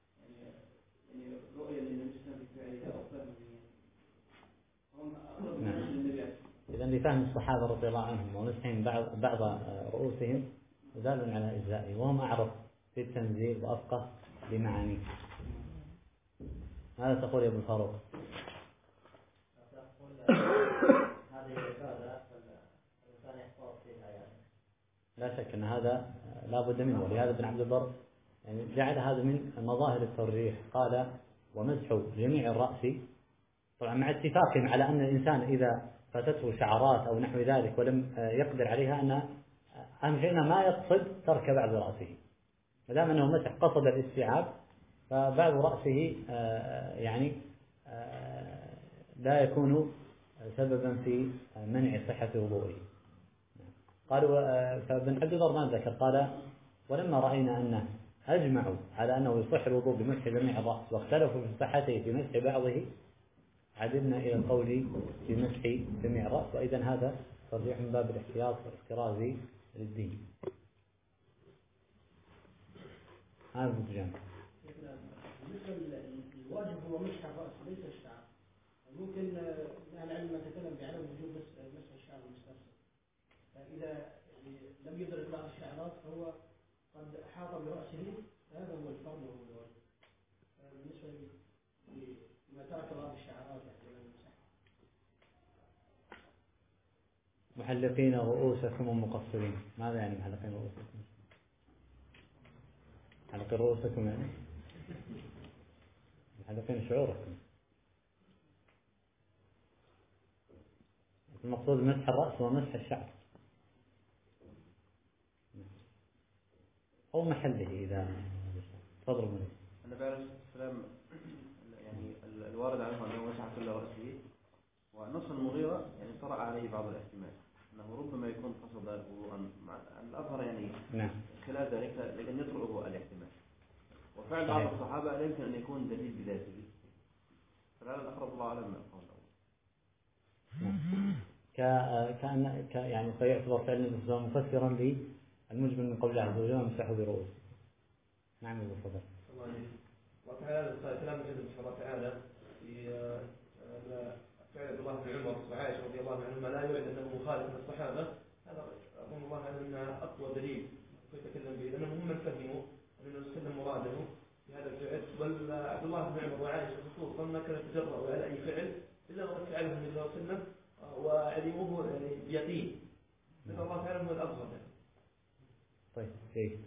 رؤية للنبي صلى الله عليه وسلم في فعله أو فهم هم أقرب الناس للنبي. إذا لفهم الصحابة رضي الله عنهم ونسحهم بعض رؤوسهم دال على إجزائه، وهم أعرف في التنزيل وأفقه بمعانيه. ماذا تقول يا ابن فاروق؟ هذه الرسالة الإنسان يحفظ فيها يعني. لا شك أن هذا لا بد منه، ولهذا ابن عبد البر يعني جعل هذا من مظاهر الترجيح، قال ومسح جميع الرأس، طبعا مع اتفاقهم على أن الإنسان إذا فاتته شعرات أو نحو ذلك ولم يقدر عليها أن أهم شيء ما يقصد ترك بعض رأسه، ما دام أنه مسح قصد الاستيعاب فبعض رأسه يعني لا يكون سببا في منع صحة وضوئه. قالوا فابن عبد البر ما ذكر، قال ولما رأينا أن أجمعوا على أنه يصح الوضوء بمسح جميع الرأس واختلفوا في صحته في مسح بعضه عدلنا إلى القول في مسح جميع الرأس، وإذا هذا ترجيح من باب الاحتياط والاحتراز للدين. هذا الجانب. الواجب هو مسح الرأس ليس الشعر. ممكن أهل العلم نتكلم بعدم وجوب مسح الشعر المسترسل، فإذا لم يدرك بعض الشعرات فهو قد أحاط برأسه هذا هو الفرض وهو الواجب. بالنسبة لما ترك بعض الشعارات يعني لم يمسح. محلقين رؤوسكم ومقصرين، ماذا يعني محلقين رؤوسكم؟ محلقين رؤوسكم يعني محلقين شعوركم. المقصود مسح الرأس ومسح الشعر أو محله إذا تفضل منه. النبي عليه الصلاة والسلام يعني الوارد عنه أنه مسح كل رأسه، ونص المغيرة يعني طرأ عليه بعض الاحتمال أنه ربما يكون قصد الوضوء مع الأظهر يعني نعم. خلال ذلك لأن يطرأه الاحتمال، وفعل بعض الصحابة لا يمكن أن يكون دليل بذاته، فلعل الأقرب الله أعلم من القول الأول. كأن يعني فيعتبر فعل النبي صلى الله عليه وسلم مفسرا للمجمل من قول الله عز وجل وامسحوا برؤوسكم. نعم بالفضل. وكان كلام النبي صلى الله تعالى في فعل عبد الله بن عمر وعائشة رضي الله عنهما لا يعد أنه مخالف للصحابة، هذا أظن الله أعلم أنها أقوى دليل يتكلم به، لأنهم هم من فهموا أن النبي صلى الله عليه وسلم مراده في هذا الفعل. بل عبد الله بن عمر وعائشة خصوصا ما كانوا يتجرؤوا على أي فعل إلا وقد فعله النبي صلى الله عليه وسلم وعلموه يعني بيقين، لأن الله تعالى هو الأفضل. طيب كيف؟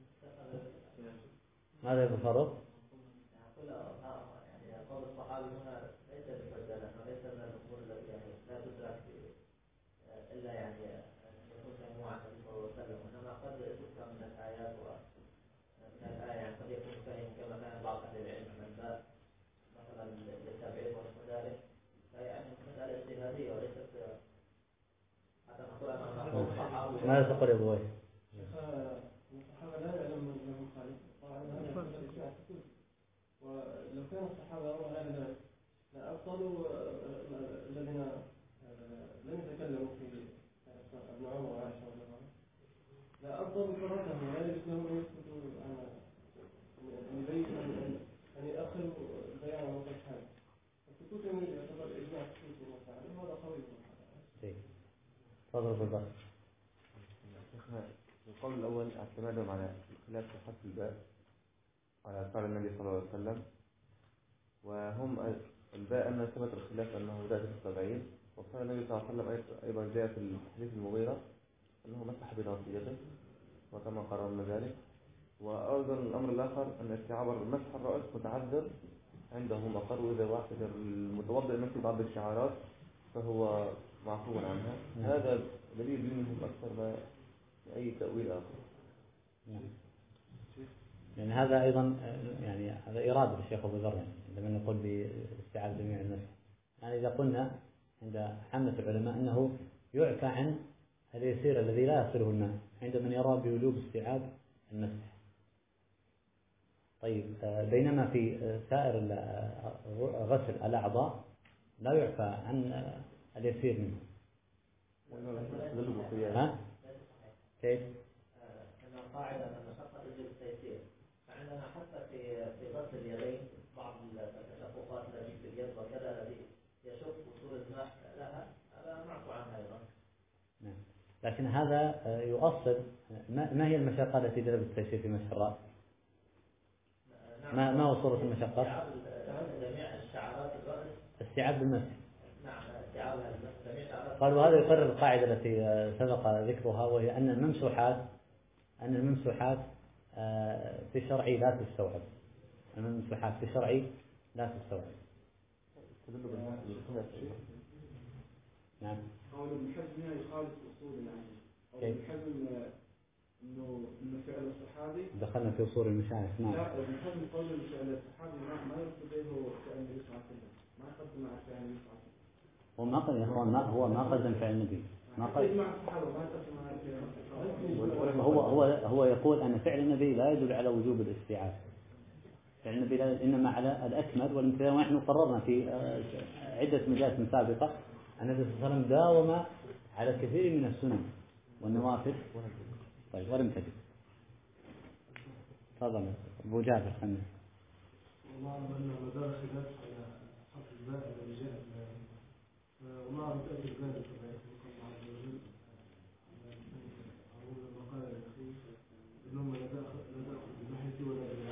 ماذا بالفرق؟ يعني قول الصحابي هنا ليس بحجة لنا، ليس من الأمور التي يعني لا تدرك إلا يعني أن يكون سموعا النبي صلى الله عليه وسلم، وإنما قد تفهم من الآيات ومن الآية يعني قد يكون فهم كما كان بعض أهل العلم من باب مثلا للتبعيض ونحو ذلك، فيعني مسألة اجتهادية وليست حتى نقول أنها قول الصحابي. ماذا تقول يا أبوي؟ الصحابة لا يعلم من خالف، ولو كان الصحابة يرون هذا لأبطلوا الذين لم يتكلموا في ابن عمر وعائشة رضي الله عنهم، لأبطلوا فراتهم ولا يسلمون أن يثبتوا أن يأخروا البيان عن وقت هذا. السكوت يعتبر إجماع سكوت ومساعدة، وهذا قوي. تفضل بالضبط. القول الأول اعتمادهم على الخلاف في حرف الباء على فعل النبي صلى الله عليه وسلم، وهم الباء أن ثبت الخلاف أنه ذات السبعين، وفعل النبي صلى الله عليه وسلم أيضا جاء في الحديث المغيرة أنه مسح بناصيته وكما قررنا ذلك. وأيضا الأمر الآخر أن استعابر مسح الرأس متعذر عندهم أقر، وإذا واحد المتوضئ من في بعض الشعارات فهو معفو عنها. هذا دليل منهم أكثر ما أي تأويل آخر. يعني هذا أيضا يعني هذا إرادة الشيخ أبو ذر عندما نقول باستيعاب جميع المسح. يعني إذا قلنا عند حملة العلماء أنه يعفى عن اليسير الذي لا يصله الماء عند من يرى بوجوب استيعاب المسح. طيب بينما في سائر غسل الأعضاء لا يعفى عن اليسير منه. ها؟ كيف؟ أن القاعدة أن المشقة تجلب التيسير، فعندنا حتى في غسل اليدين بعض التشققات التي في اليد وكذا التي يشق وصول الماء لها، هذا معفو عنها أيضا. نعم. لكن هذا يؤصل ما هي المشقة التي جلبت التيسير في مسح الرأس؟ ما هو صورة المشقة؟ جميع الشعرات الرأس. استيعاب المسح. نعم استيعاب جميع الشعرات. قالوا هذا يقرر القاعدة التي سبق ذكرها، وهي أن الممسوحات في الشرع لا تستوعب. الممسوحات في الشرع لا تستوعب. نعم. قول ابن حزم يخالف أصول العلم. ابن حزم إنه فعل الصحابي. دخلنا في أصول المشايخ. نعم. لا ابن حزم قول فعل الصحابي ما يقصده فعل النبي صلى الله عليه وسلم، ما يقصد مع فعل النبي صلى الله عليه وسلم. هو ما قدم فعل النبي. ما قدم. مع الصحابة ما يقصد مع هو يقول أن فعل النبي لا يدل على وجوب الاستيعاب. فعل النبي لا، إنما على الأكمل والامتثال. ونحن قررنا في عدة مجالس سابقة أن النبي صلى الله عليه وسلم داوم على كثير من السنن والنوافل. طيب والامتثال. تفضل أبو جابر خلنا. والله أعلم أن مدار خلاف على حرف الباء الذي جاء وما متأكد ذلك الله عز وجل. أقول ما قال الأخير إنما لا تأخذ بناحيتي ولا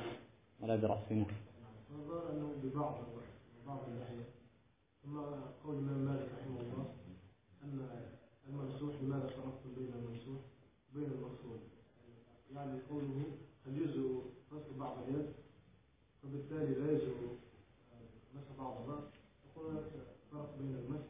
ولا برأسنا. نظر أنه ببعض اللحية. ثم قول الإمام مالك رحمه الله أن الممسوح لماذا فرقت بين الممسوح وبين المغسول؟ يعني قوله هل يجوز غسل بعض اليد فبالتالي لا يجوز مسح بعض الرأس، يقول فرق بين المسح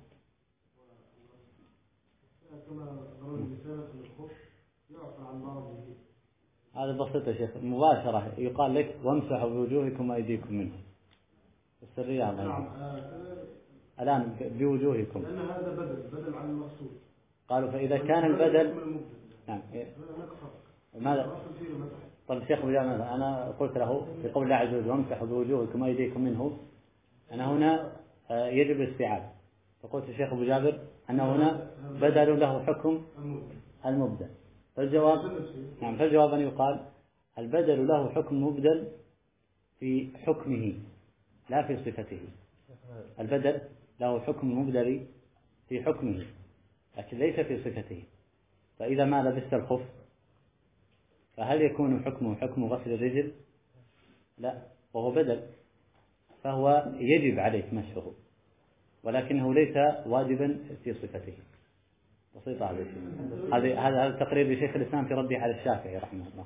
والغسل كما ضرب المثال أن الخف يعفى عن بعضه. هذا بسيط يا شيخ، مباشرة يقال لك وامسحوا بوجوهكم وأيديكم منه السرية. نعم. الآن بوجوهكم، لأن هذا بدل عن المقصود. قالوا فإذا كان البدل نعم ماذا؟ طيب الشيخ بجامع أنا قلت له في قول الله عز وجل وامسحوا بوجوهكم وأيديكم منه، أنا هنا يجب الاستيعاب، فقلت الشيخ أبو جابر أنه هنا بدل له حكم المبدل. فالجواب أن يقال البدل له حكم مبدل في حكمه لا في صفته. البدل له حكم مبدل في حكمه لكن ليس في صفته. فإذا ما لبست الخف فهل يكون حكمه حكم غسل الرجل؟ لا، وهو بدل، فهو يجب عليك مسحه ولكنه ليس واجبا في صفته. بسيطة هذا الشيء. هذا تقرير لشيخ الإسلام في رده على الشافعي رحمه الله.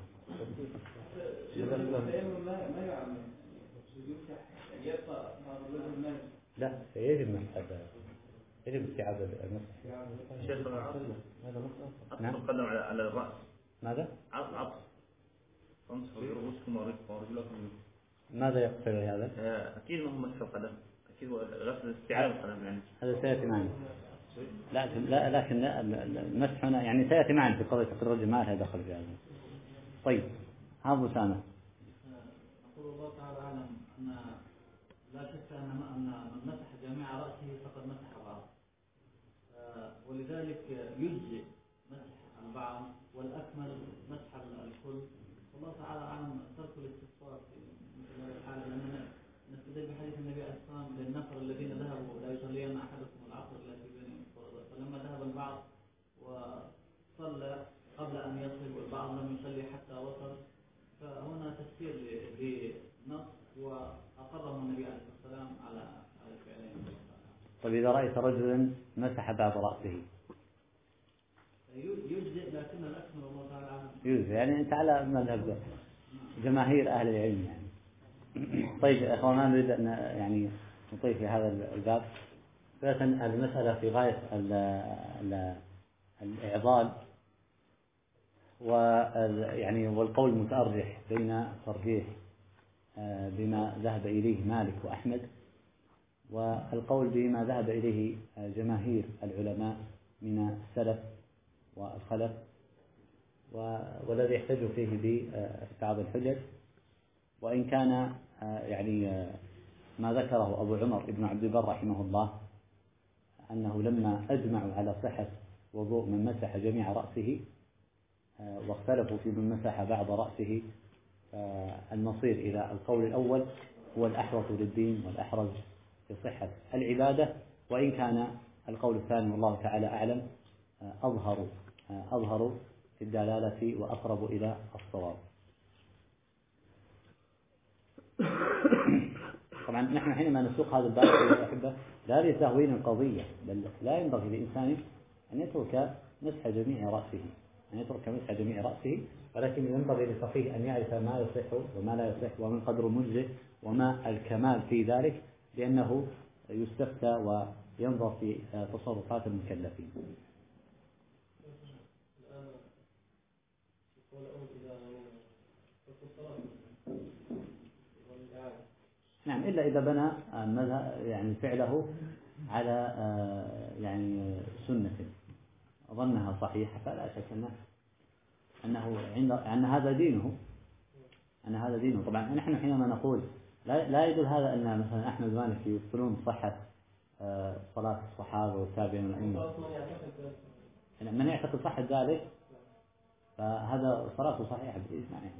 لا يجب مسح، يجب استيعاب المسح. شيخ نعم نتكلم على الرأس. ماذا؟ عطف امسحوا برؤوسكم ورجلكم. ماذا يقصد هذا؟ أكيد ما هو مسح القدم، أكيد هو غسل استيعاب القدم يعني. هذا سيأتي معنا. لكن المسح هنا يعني سيأتي معنا في قضية تقرير الرجل، ما لها دخل في هذا. طيب ها أبو أسامة. يقول الله تعالى أعلم أن لا شك أن من مسح جميع رأسه فقد مسح بعض، ولذلك يجزئ مسح البعض والأكمل مسح الكل. والله تعالى أعلم ترك الاستفسار في مثل هذه الحالة، لأننا نستدل بحديث النبي عليه الصلاة والسلام للنفر الذين ذهبوا لا يصلين أحدكم العصر التي بينهم فرضا، فلما ذهب البعض وصلى قبل أن يصل والبعض لم يصلي حتى وصل، فهنا تفسير لنص وأقره النبي عليه الصلاة والسلام على الفعلين. طيب إذا رأيت رجلا مسح بعض رأسه يجزئ، لكن الأكمل والله تعالى عنه يجزئ، يعني أنت على مذهب جماهير أهل العلم يعني. طيب يا أخوان ما نريد أن يعني نطيل في هذا الباب، فإذن المسألة في غاية الإعضال يعني والقول متأرجح بين ترجيح بما ذهب إليه مالك وأحمد والقول بما ذهب إليه جماهير العلماء من السلف والخلف، والذي يحتج فيه ببعض الحجج، وإن كان يعني ما ذكره أبو عمر ابن عبد البر رحمه الله أنه لما أجمعوا على صحة وضوء من مسح جميع رأسه واختلفوا في من مسح بعض رأسه، المصير إلى القول الأول هو الأحوط للدين والأحرز في صحة العبادة، وإن كان القول الثاني والله تعالى أعلم أظهر في الدلالة وأقرب إلى الصواب. طبعا نحن حينما نسوق هذا الباب يا أحبة لا لتهوين القضية، بل لا ينبغي لإنسان أن يترك مسح جميع رأسه، ولكن ينبغي للفقيه أن يعرف ما يصح وما لا يصح ومن قدر المجزئ وما الكمال في ذلك، لأنه يستفتى وينظر في تصرفات المكلفين. نعم، إلا إذا بنى يعني فعله على يعني سنة أظنها صحيحة فلا شك أن هذا دينه. طبعا نحن حينما نقول لا يدل هذا أن مثلا أحمد مالك يبطلون صحة صلاة الصحابة والتابعين والأئمة. من يعتقد صحة ذلك فهذا صلاته صحيحة بالإجماع يعني.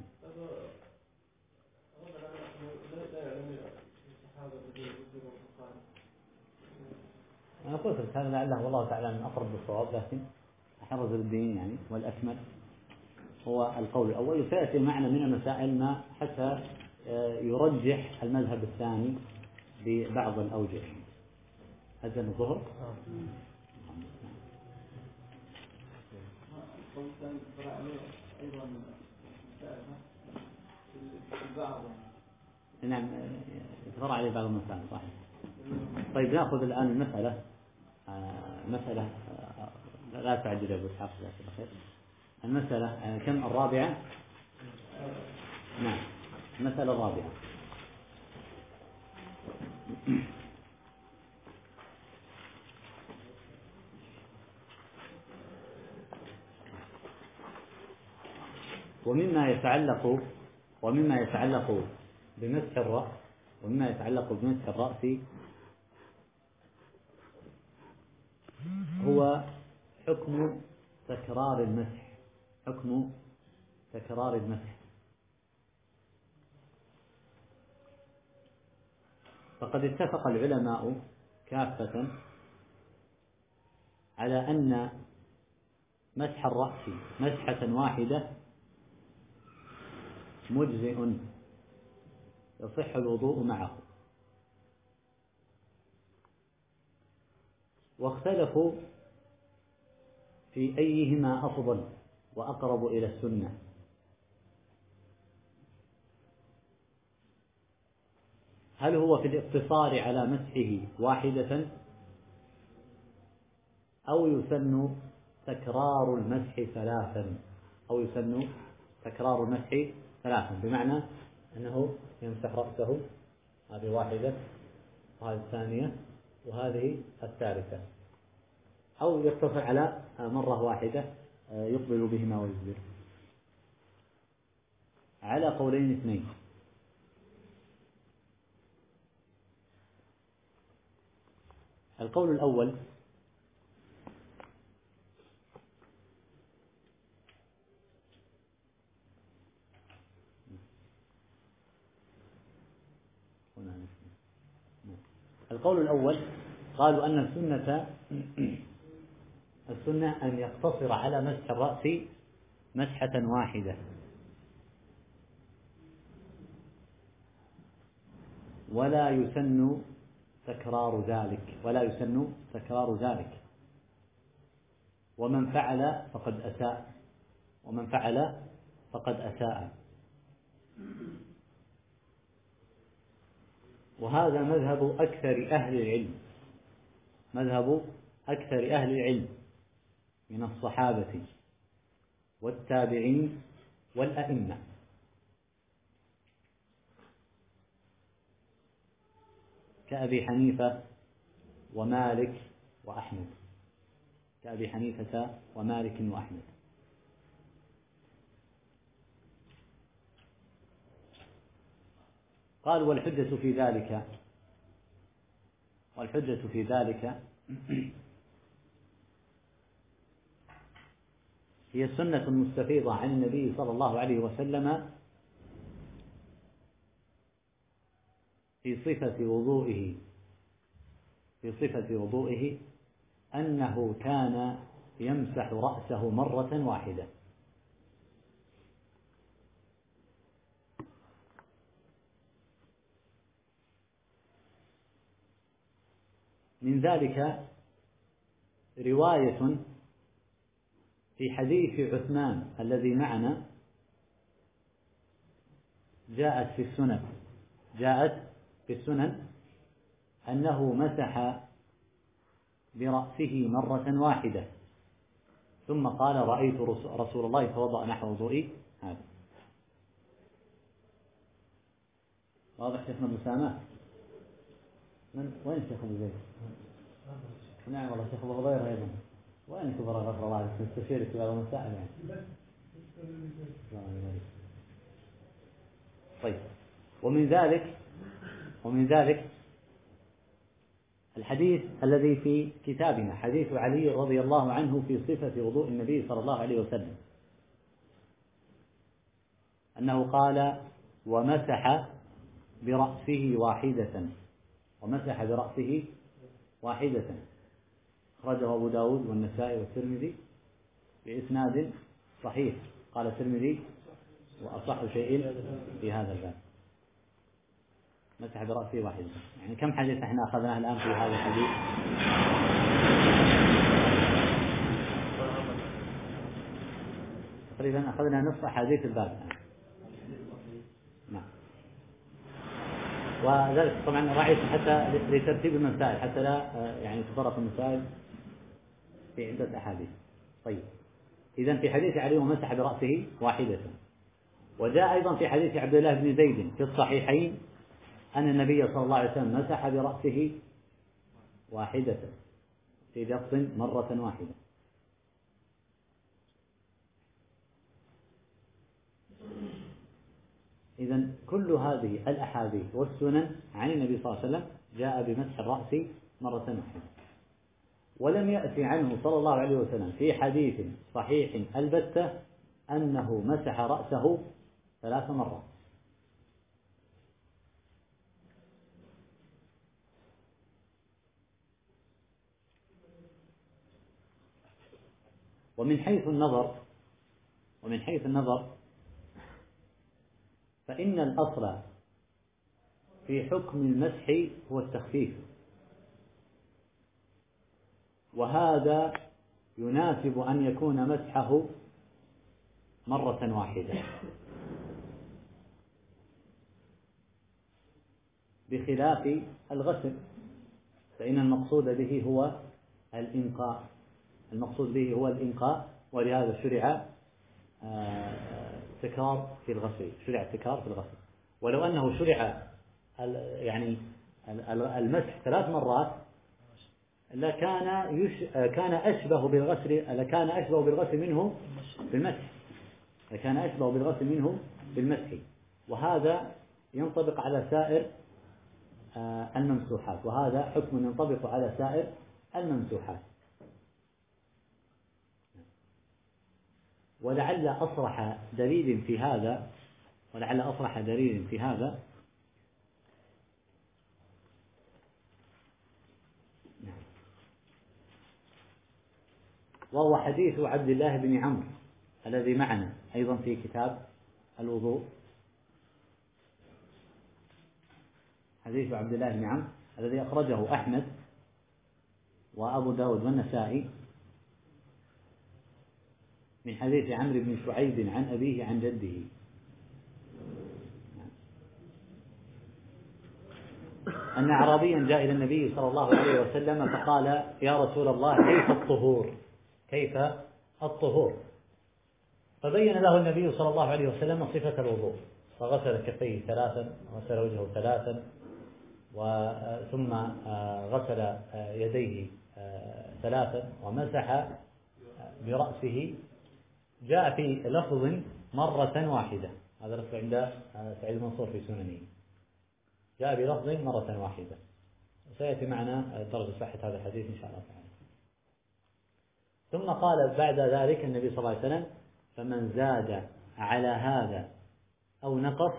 أنا قلت هذا لعله والله تعالى من أقرب بالصواب، لكن أحرز الدين يعني والأكمل هو القول الأول. وسيأتي معنا من المسائل ما حتى يرجح المذهب الثاني ببعض الأوجه. أذن الظهر. نعم يتفرع عليه بعض المسائل صحيح. طيب نأخذ الآن المسألة مسألة لا تعجل يا أبو إسحاق جزاك الله خير. المسألة كم الرابعة؟ نعم المسألة الرابعة. ومما يتعلق بمسح الرأس هو حكم تكرار المسح. فقد اتفق العلماء كافة على أن مسح الرأس مسحة واحدة مجزئ يصح الوضوء معه، واختلفوا في أيهما أفضل وأقرب إلى السنة. هل هو في الاقتصار على مسحه واحدة أو يسن تكرار المسح ثلاثا، بمعنى أنه يمسح رأسه هذه واحدة وهذه الثانية وهذه الثالثة، أو يقتصر على مرة واحدة يقبل بهما ويدبر، على قولين اثنين. القول الأول قالوا أن السنة أن يقتصر على مسح الرأس مسحة واحدة، ولا يسن تكرار ذلك، ومن فعل فقد أساء. وهذا مذهب أكثر أهل العلم من الصحابة والتابعين والأئمة، كأبي حنيفة ومالك وأحمد. قال والحجة في ذلك هي السنة المستفيضة عن النبي صلى الله عليه وسلم في صفة وضوئه أنه كان يمسح رأسه مرة واحدة. من ذلك رواية في حديث عثمان الذي معنا جاءت في السنن أنه مسح برأسه مرة واحدة ثم قال رأيت رسول الله يتوضأ نحو وضوئي هذا. واضح شيخنا أبو سامة؟ وين شيخ أبو زيد؟ نعم والله شيخ أبو غضير أيضا. وين كبر غفر الله عليك تستشيرك في هذا المسائل يعني. طيب ومن ذلك الحديث الذي في كتابنا حديث علي رضي الله عنه في صفة وضوء النبي صلى الله عليه وسلم أنه قال ومسح برأسه واحدة أخرجه أبو داود والنسائي والترمذي بإسناد صحيح. قال الترمذي وأصح شيء في هذا الباب. مسح برأسه واحدة. يعني كم حديث احنا أخذناه الآن في هذا الحديث؟ تقريبا أخذنا نصف أحاديث الباب الآن. نعم. وذلك طبعا راعيت حتى لترتيب المسائل حتى لا يعني تفرق المسائل في عدة أحاديث. طيب، إذن في حديث علي ومسح برأسه واحدة. وجاء أيضا في حديث عبد الله بن زيد في الصحيحين أن النبي صلى الله عليه وسلم مسح برأسه واحدة في لفظ مرة واحدة. إذن كل هذه الأحاديث والسنن عن النبي صلى الله عليه وسلم جاء بمسح الرأس مرة واحدة، ولم يأتي عنه صلى الله عليه وسلم في حديث صحيح البتة أنه مسح رأسه 3 مرات. ومن حيث النظر فإن الأصل في حكم المسح هو التخفيف، وهذا يناسب أن يكون مسحه مرة واحدة، بخلاف الغسل فإن المقصود به هو الإنقاء، ولهذا شرع التكرار في الغسل. ولو أنه شرع يعني المسح 3 مرات كان أشبه بالغسل منه بالمسح، وهذا ينطبق على سائر الممسوحات، وهذا حكم ينطبق على سائر الممسوحات. ولعل أصرح دليل في هذا وهو حديث عبد الله بن عمرو الذي معنا أيضا في كتاب الوضوء. حديث عبد الله بن عمرو الذي أخرجه أحمد وأبو داود والنسائي من حديث عمرو بن شعيب عن أبيه عن جده أن أعرابيا جاء إلى النبي صلى الله عليه وسلم فقال: يا رسول الله، كيف الطهور؟ فبين له النبي صلى الله عليه وسلم صفة الوضوء، فغسل كفيه 3، غسل وجهه 3، ثم غسل يديه 3، ومسح برأسه. جاء في لفظ مرة واحدة، هذا لفظ عند سعيد المنصور في سننه، جاء بلفظ مرة واحدة، سيأتي معنا درجة صحة هذا الحديث إن شاء الله تعالى. ثم قال بعد ذلك النبي صلى الله عليه وسلم: فمن زاد على هذا أو نقص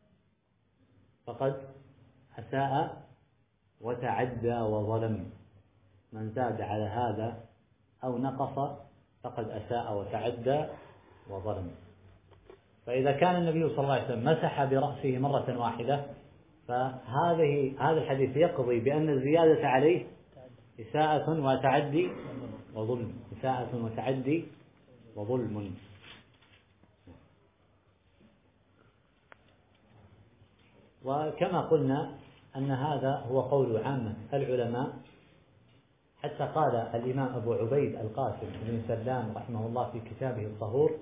فقد أساء وتعدى وظلم. من زاد على هذا أو نقص فقد أساء وتعدى وظلم. فإذا كان النبي صلى الله عليه وسلم مسح برأسه مرة واحدة، هذا الحديث يقضي بأن الزيادة عليه إساءة وتعدي وظلم. وكما قلنا أن هذا هو قول عامة العلماء، حتى قال الإمام أبو عبيد القاسم بن سلام رحمه الله في كتابه الطهور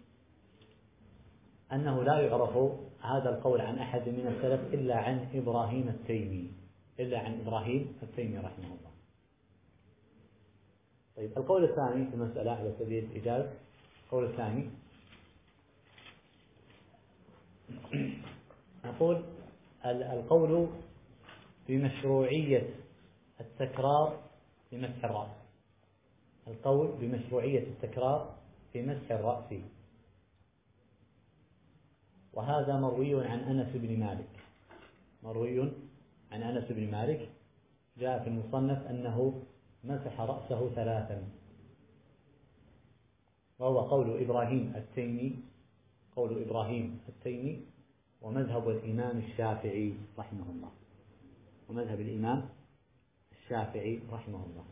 أنه لا يعرف هذا القول عن أحد من السلف إلا عن إبراهيم التيمي رحمه الله. طيب، القول الثاني في المسألة على سبيل الإجازة، القول الثاني نقول القول بمشروعية التكرار في مسح الرأس. القول بمشروعية التكرار في مسح الرأس، وهذا مروي عن أنس بن مالك، جاء في المصنف أنه مسح رأسه 3، وهو قول إبراهيم التيمي ومذهب الإمام الشافعي رحمه الله، ومذهب الإمام الشافعي رحمه الله.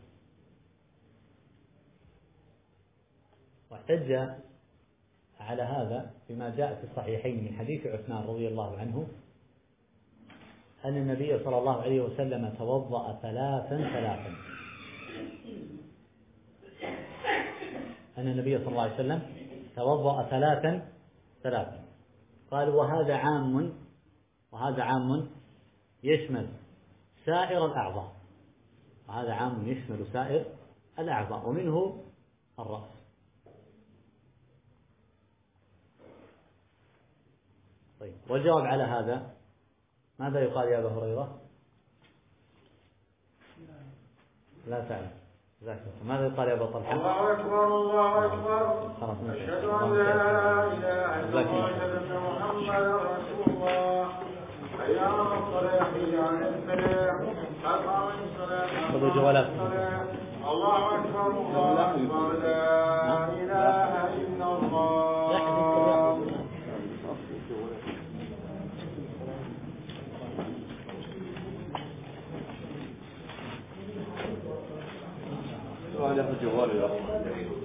واحتج على هذا بما جاء في الصحيحين من حديث عثمان رضي الله عنه أن النبي صلى الله عليه وسلم توضأ ثلاثا. أن النبي صلى الله عليه وسلم توضأ ثلاثا. قال وهذا عام يشمل سائر الأعضاء، وهذا عام يشمل سائر الأعضاء ومنه الرأس. طيب، والجواب على هذا ماذا يقال يا أبا هريرة؟ لا تعلم. ماذا يقال يا أبا طلحة؟ الله أكبر الله أكبر، أشهد أن لا إله إلا الله وأشهد أن محمدا رسول الله. حي على الصلاة حي على الفلاح قد قامت الصلاة. الله أكبر الله أكبر، لا إله إلا الله. هذا الجوال